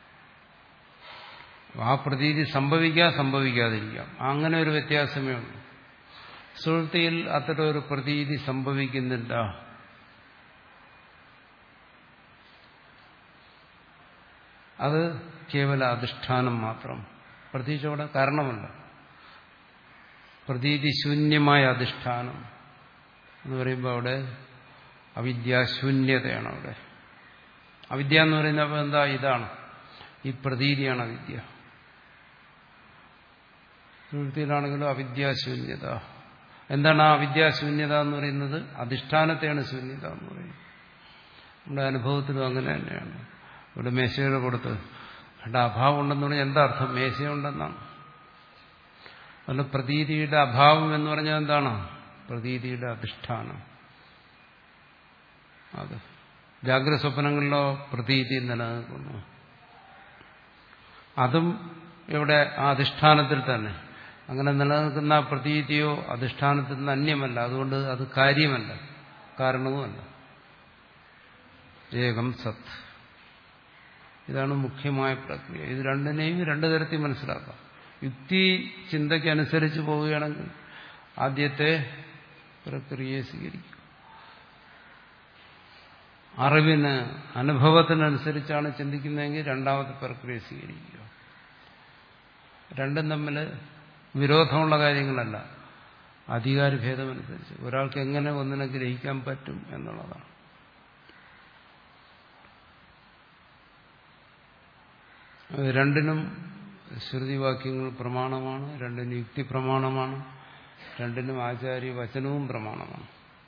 ആ പ്രതീതി സംഭവിക്കാം, സംഭവിക്കാതിരിക്കാം, അങ്ങനെ ഒരു വ്യത്യാസമേ ഉള്ളൂ. സുഷുപ്തിയിൽ അത്തരം ഒരു പ്രതീതി സംഭവിക്കുന്നില്ല. അത് കേവല അധിഷ്ഠാനം മാത്രം. പ്രതീതി അവിടെ കാരണമല്ല, പ്രതീതി ശൂന്യമായ അധിഷ്ഠാനം എന്ന് പറയുമ്പോൾ അവിടെ അവിദ്യാശൂന്യതയാണ് അവിടെ. അവിദ്യ എന്ന് പറയുന്നത് എന്താ? ഇതാണ്, ഈ പ്രതീതിയാണ് അവിദ്യ. പ്രവൃത്തിയിലാണെങ്കിലും അവിദ്യാശൂന്യത. എന്താണ് ആ അവിദ്യാശൂന്യത എന്ന് പറയുന്നത്? അധിഷ്ഠാനത്തെയാണ് ശൂന്യത എന്ന് പറയുന്നത്. നമ്മുടെ അനുഭവത്തിലും അങ്ങനെ തന്നെയാണ്. ഇവിടെ മേശയുടെ കൊടുത്ത് അവിടെ അഭാവം ഉണ്ടെന്ന് പറഞ്ഞാൽ എന്താ അർത്ഥം? മേശയുണ്ടെന്നാണ്. അതുപോലെ പ്രതീതിയുടെ അഭാവം എന്ന് പറഞ്ഞാൽ എന്താണ്? പ്രതീതിയുടെ അധിഷ്ഠാനം. അത് ജാഗ്രത സ്വപ്നങ്ങളിലോ പ്രതീതി നിലനിൽക്കുന്നു. അതും ഇവിടെ ആ അധിഷ്ഠാനത്തിൽ തന്നെ. അങ്ങനെ നിലനിൽക്കുന്ന പ്രതീതിയോ അധിഷ്ഠാനത്തിൽ നിന്ന് അന്യമല്ല. അതുകൊണ്ട് അത് കാര്യമല്ല, കാരണവുമല്ല. ഏകം സത്ത്. ഇതാണ് മുഖ്യമായ പ്രക്രിയ. ഇത് രണ്ടിനെയും രണ്ടു തരത്തിൽ മനസ്സിലാക്കാം. യുക്തി ചിന്തയ്ക്കനുസരിച്ച് പോവുകയാണെങ്കിൽ ആദ്യത്തെ പ്രക്രിയയെ സ്വീകരിക്കും. അറിവിന് അനുഭവത്തിനനുസരിച്ചാണ് ചിന്തിക്കുന്നതെങ്കിൽ രണ്ടാമത്തെ പ്രക്രിയ സ്വീകരിക്കുക. രണ്ടും തമ്മിൽ വിരോധമുള്ള കാര്യങ്ങളല്ല, അധികാരഭേദമനുസരിച്ച് ഒരാൾക്ക് എങ്ങനെ ഒന്നിനെ ഗ്രഹിക്കാൻ പറ്റും എന്നുള്ളതാണ്. രണ്ടിനും ശ്രുതിവാക്യങ്ങൾ പ്രമാണമാണ്, രണ്ടിനും യുക്തി പ്രമാണമാണ്, രണ്ടിനും ആചാര്യ വചനവും പ്രമാണമാണ്.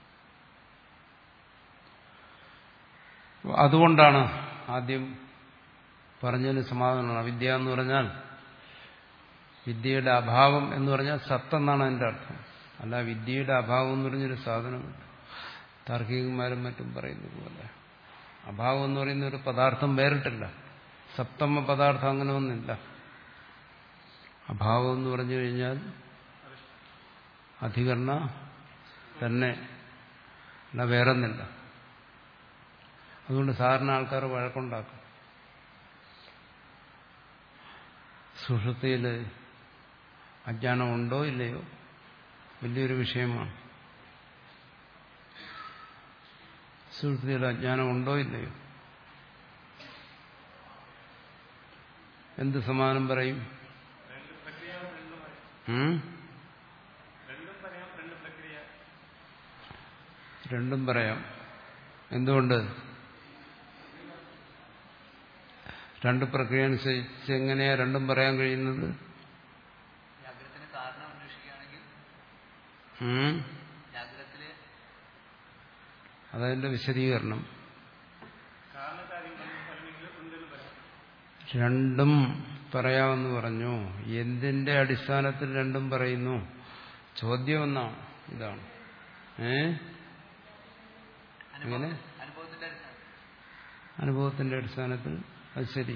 അതുകൊണ്ടാണ് ആദ്യം പറഞ്ഞതിന് സമാധാനമാണ്. അവിദ്യ എന്ന് പറഞ്ഞാൽ വിദ്യയുടെ അഭാവം എന്ന് പറഞ്ഞാൽ സത്തെന്നാണ് അതിൻ്റെ അർത്ഥം. അല്ല വിദ്യയുടെ അഭാവം എന്ന് പറഞ്ഞൊരു സാധനമുണ്ട്. താർക്കികന്മാരും മറ്റും പറയുന്നത് പോലെ അഭാവം എന്ന് പറയുന്ന ഒരു പദാർത്ഥം വേറിട്ടില്ല. സപ്തമ പദാർത്ഥം അങ്ങനെ ഒന്നില്ല. അഭാവം എന്ന് പറഞ്ഞു കഴിഞ്ഞാൽ അധികരണ തന്നെ അല്ല, വേറൊന്നില്ല. അതുകൊണ്ട് സാധാരണ ആൾക്കാർ വഴക്കുണ്ടാക്കും. സുഷുപ്തിയിൽ അജ്ഞാനം ഉണ്ടോ ഇല്ലയോ വലിയൊരു വിഷയമാണ്. സുഷുപ്തിയിൽ അജ്ഞാനം ഉണ്ടോ ഇല്ലയോ എന്ത് സമാനം പറയും? രണ്ടും പറയാം. എന്തുകൊണ്ട്? രണ്ട് പ്രക്രിയ അനുസരിച്ച് എങ്ങനെയാ രണ്ടും പറയാൻ കഴിയുന്നത്? അതതിന്റെ വിശദീകരണം. രണ്ടും പറയാമെന്ന് പറഞ്ഞു. എന്തിന്റെ അടിസ്ഥാനത്തിൽ രണ്ടും പറയുന്നു? ചോദ്യം ഒന്നാണ്, ഇതാണ്. ഏ അങ്ങനെ അനുഭവത്തിന്റെ അടിസ്ഥാനത്തിൽ. അത് ശരി.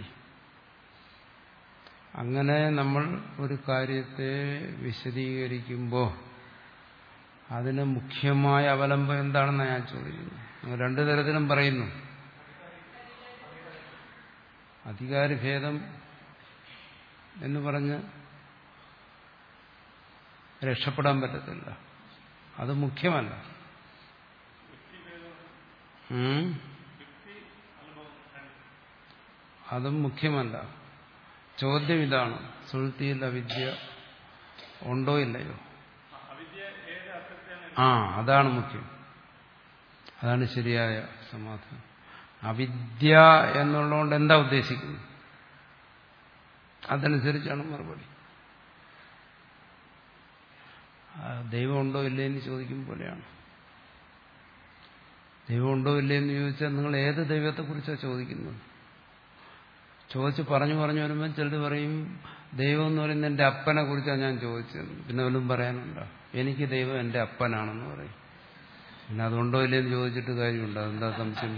അങ്ങനെ നമ്മൾ ഒരു കാര്യത്തെ വിശദീകരിക്കുമ്പോൾ അതിന് മുഖ്യമായ അവലംബം എന്താണെന്നാണ് ഞാൻ ചോദിക്കുന്നത്. രണ്ടു തരത്തിലും പറയുന്നു. അധികാരഭേദം എന്ന് പറഞ്ഞ് രക്ഷപ്പെടാൻ പറ്റത്തില്ല. അത് മുഖ്യമല്ല. അതും മുഖ്യമല്ല. ചോദ്യം ഇതാണ്: സുഷുപ്തിയിൽ അവിദ്യ ഉണ്ടോ ഇല്ലയോ? ആ അതാണ് മുഖ്യം. അതാണ് ശരിയായ സമാധാനം. അവിദ്യ എന്നുള്ളതുകൊണ്ട് എന്താ ഉദ്ദേശിക്കുന്നത്? അതനുസരിച്ചാണ് മറുപടി. ദൈവം ഉണ്ടോ ഇല്ലയെന്ന് ചോദിക്കും പോലെയാണ്. ദൈവം ഉണ്ടോ ഇല്ലയെന്ന് ചോദിച്ചാൽ നിങ്ങൾ ഏത് ദൈവത്തെക്കുറിച്ചാണ് ചോദിക്കുന്നത്? ചോദിച്ച് പറഞ്ഞു പറഞ്ഞു വരുമ്പോൾ ചിലർ പറയും ദൈവം എന്ന് പറയുന്നത് എൻ്റെ അപ്പനെ കുറിച്ചാണ് ഞാൻ ചോദിച്ചത്. പിന്നെ വല്ലതും പറയാനുണ്ടോ? എനിക്ക് ദൈവം എൻ്റെ അപ്പനാണെന്ന് പറയും. പിന്നെ അതുണ്ടോ ഇല്ലയെന്ന് ചോദിച്ചിട്ട് കാര്യമുണ്ടോ? എന്താ സംശയം?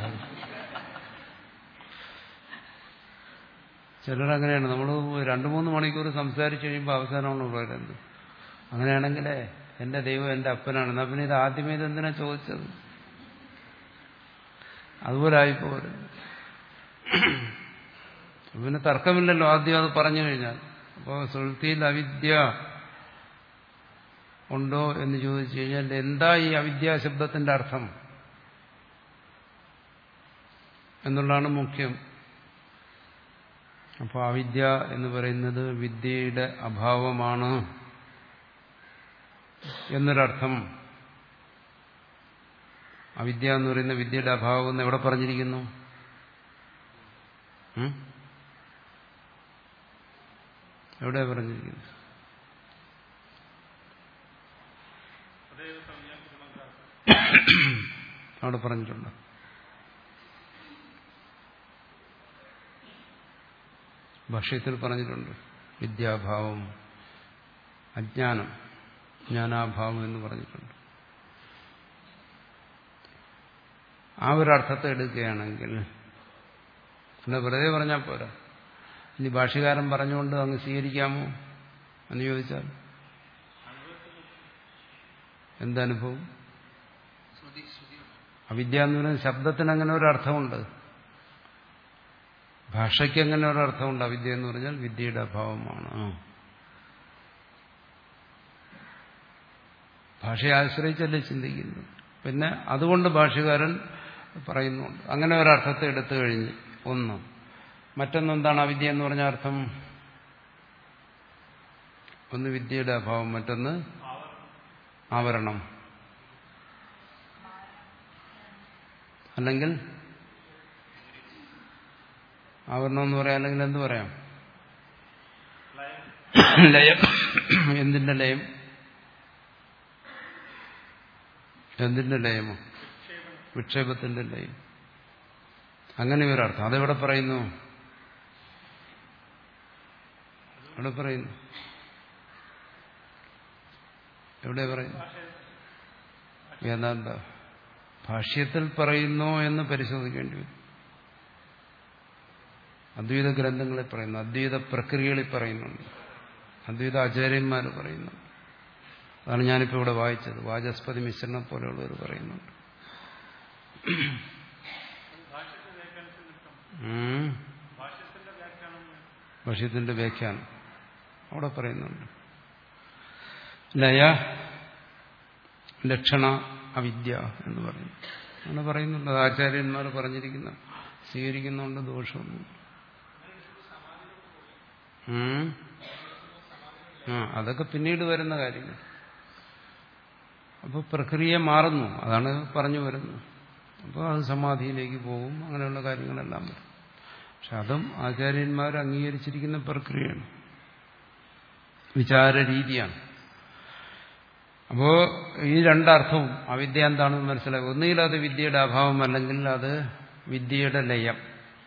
ചിലരങ്ങനെയാണ്. നമ്മൾ രണ്ടു മൂന്ന് മണിക്കൂർ സംസാരിച്ച് കഴിയുമ്പോൾ അവസാനമാണ് പറയുന്നത് അങ്ങനെയാണെങ്കിലേ എൻ്റെ ദൈവം എൻ്റെ അപ്പനാണ്. എന്നാൽ പിന്നെ ഇത് ആദ്യമേ ഇതെന്തിനാ ചോദിച്ചത്? അതുപോലെ ആയിപ്പോരും. പിന്നെ തർക്കമില്ലല്ലോ ആദ്യം അത് പറഞ്ഞു കഴിഞ്ഞാൽ. അപ്പോൾ സുഷുപ്തിയിൽ അവിദ്യ ഉണ്ടോ എന്ന് ചോദിച്ചു കഴിഞ്ഞാൽ എന്താ ഈ അവിദ്യാ ശബ്ദത്തിന്റെ അർത്ഥം എന്നുള്ളതാണ് മുഖ്യം. അപ്പോൾ അവിദ്യ എന്ന് പറയുന്നത് വിദ്യയുടെ അഭാവമാണ് എന്നൊരർത്ഥം അവിദ്യ എന്ന് പറയുന്ന വിദ്യയുടെ അഭാവം എന്ന് എവിടെ പറഞ്ഞിരിക്കുന്നു? എവിടെ പറഞ്ഞിരിക്കുന്നു? അവിടെ പറഞ്ഞിട്ടുണ്ട്. ഭാഷ്യത്തിൽ പറഞ്ഞിട്ടുണ്ട്. വിദ്യാഭാവം, അജ്ഞാനം, ജ്ഞാനാഭാവം എന്ന് പറഞ്ഞിട്ടുണ്ട്. ആ ഒരർത്ഥത്തെ എടുക്കുകയാണെങ്കിൽ പിന്നെ വെറുതെ പറഞ്ഞാൽ പോരാ. ഇനി ഭാഷ്യകാരൻ പറഞ്ഞുകൊണ്ട് അങ്ങ് സ്വീകരിക്കാമോ എന്ന് ചോദിച്ചാൽ എന്തനുഭവം? അവിദ്യ എന്ന് പറയുന്ന ശബ്ദത്തിന് അങ്ങനെ ഒരർത്ഥമുണ്ട്, ഭാഷയ്ക്ക് അങ്ങനെ ഒരർത്ഥമുണ്ട്. അവിദ്യ എന്ന് പറഞ്ഞാൽ വിദ്യയുടെ അഭാവമാണ്. ഭാഷയെ ആശ്രയിച്ചല്ലേ ചിന്തിക്കുന്നു. പിന്നെ അതുകൊണ്ട് ഭാഷ്യകാരൻ പറയുന്നുണ്ട്. അങ്ങനെ ഒരർത്ഥത്തെ എടുത്തു കഴിഞ്ഞ് ഒന്ന്. മറ്റൊന്നെന്താണ് അവിദ്യ എന്ന് പറഞ്ഞ അർത്ഥം? ഒന്ന് വിദ്യയുടെ അഭാവം, മറ്റൊന്ന് ആവരണം, അല്ലെങ്കിൽ ആവരണം എന്ന് പറയാം, അല്ലെങ്കിൽ എന്ത് പറയാം? ലയം. എന്തിന്റെ ലയം? എന്തിന്റെ ലയമോ? വിക്ഷേപത്തിന്റെ ലയം. അങ്ങനെ ഒരർത്ഥം. അതെവിടെ പറയുന്നു? എവിടെ പറയുന്നു? എവിടെ പറയുന്നു? വേദാന്ത ഭാഷ്യത്തിൽ പറയുന്നോ എന്ന് പരിശോധിക്കേണ്ടി വരും. അദ്വൈത ഗ്രന്ഥങ്ങളിൽ പറയുന്നു, അദ്വൈത പ്രക്രിയകളിൽ പറയുന്നുണ്ട്, അദ്വൈത ആചാര്യന്മാർ പറയുന്നു. അതാണ് ഞാനിപ്പോൾ ഇവിടെ വായിച്ചത്. വാചസ്പതി മിശ്രനെ പോലെയുള്ളവർ പറയുന്നുണ്ട്. ഭാഷ്യത്തിന്റെ വ്യാഖ്യാനം അവിടെ പറയുന്നുണ്ട്. ലയ ലക്ഷണ അവിദ്യ എന്ന് പറയുന്നു. അങ്ങനെ പറയുന്നുണ്ട്. അത് ആചാര്യന്മാർ പറഞ്ഞിരിക്കുന്ന സ്വീകരിക്കുന്നുണ്ട്, ദോഷമൊന്നും. ആ അതൊക്കെ പിന്നീട് വരുന്ന കാര്യങ്ങൾ. അപ്പോൾ പ്രക്രിയ മാറുന്നു, അതാണ് പറഞ്ഞു വരുന്നത്. അപ്പോൾ അത് സമാധിയിലേക്ക് പോകും, അങ്ങനെയുള്ള കാര്യങ്ങളെല്ലാം വരും. പക്ഷെ അതും ആചാര്യന്മാർ അംഗീകരിച്ചിരിക്കുന്ന പ്രക്രിയയാണ്, വിചാര രീതിയാണ്. അപ്പോ ഈ രണ്ടർത്ഥവും അവിദ്യ എന്താണെന്ന് മനസ്സിലാക്കുക. ഒന്നുകിൽ അത് വിദ്യയുടെ അഭാവം, അല്ലെങ്കിൽ അത് വിദ്യയുടെ ലയം.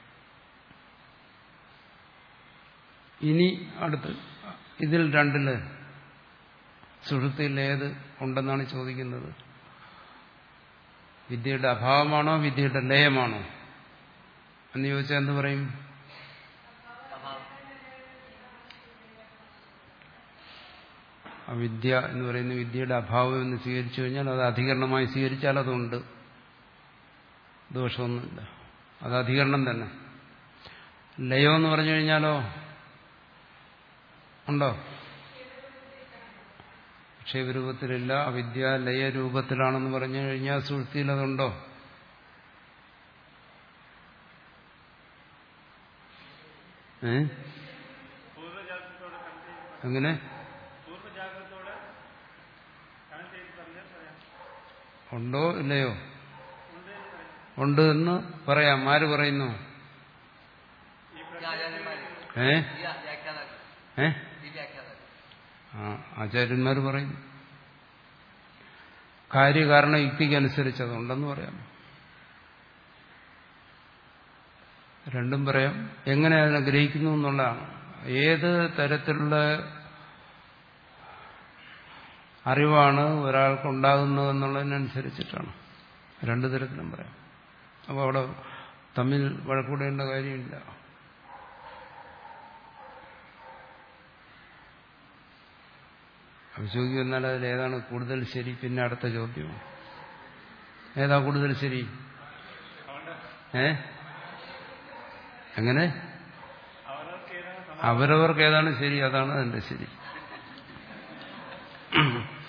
ഇനി അടുത്ത് ഇതിൽ രണ്ടില് സുഷുപ്തിയിൽ ഏത് ഉണ്ടെന്നാണ് ചോദിക്കുന്നത്? വിദ്യയുടെ അഭാവമാണോ വിദ്യയുടെ ലയമാണോ എന്ന് ചോദിച്ചാൽ എന്ത് പറയും? അവിദ്യ എന്ന് പറയുന്ന വിദ്യയുടെ അഭാവം എന്ന് സ്വീകരിച്ചു കഴിഞ്ഞാൽ, അത് അധികരണമായി സ്വീകരിച്ചാൽ അതുണ്ട്, ദോഷമൊന്നുമില്ല, അത് അധികരണം തന്നെ. ലയം എന്ന് പറഞ്ഞു കഴിഞ്ഞാലോ ഉണ്ടോ? ക്ഷേപരൂപത്തിലില്ല, അവിദ്യ ലയരൂപത്തിലാണെന്ന് പറഞ്ഞു കഴിഞ്ഞാൽ സുഷുപ്തിയിൽ അതുണ്ടോ? ഏ എങ്ങനെ ഉണ്ടോ ഇല്ലയോ? ഉണ്ട് എന്ന് പറയാം. ആര് പറയുന്നു? ഏ ഏ ആ ആചാര്യന്മാർ പറയുന്നു. കാര്യകാരണ യുക്തിക്കനുസരിച്ച് അതുണ്ടെന്ന് പറയാം. രണ്ടും പറയാം. എങ്ങനെ അതിനെ ഗ്രഹിക്കുന്നു എന്നുള്ളതാണ്. ഏത് തരത്തിലുള്ള അറിവാണ് ഒരാൾക്കുണ്ടാകുന്നതെന്നുള്ളതിനനുസരിച്ചിട്ടാണ്. രണ്ടു തരത്തിലും പറയാം. അപ്പോൾ അവിടെ തമ്മിൽ വഴക്കൂടേണ്ട കാര്യമില്ല. ചോദിക്കും, എന്നാൽ അതിൽ ഏതാണ് കൂടുതൽ ശരി? പിന്നെ അടുത്ത ചോദ്യം, ഏതാ കൂടുതൽ ശരി? ഏ എങ്ങനെ? അവരവർക്ക് ഏതാണ് ശരി, അതാണ് അതിന്റെ ശരി.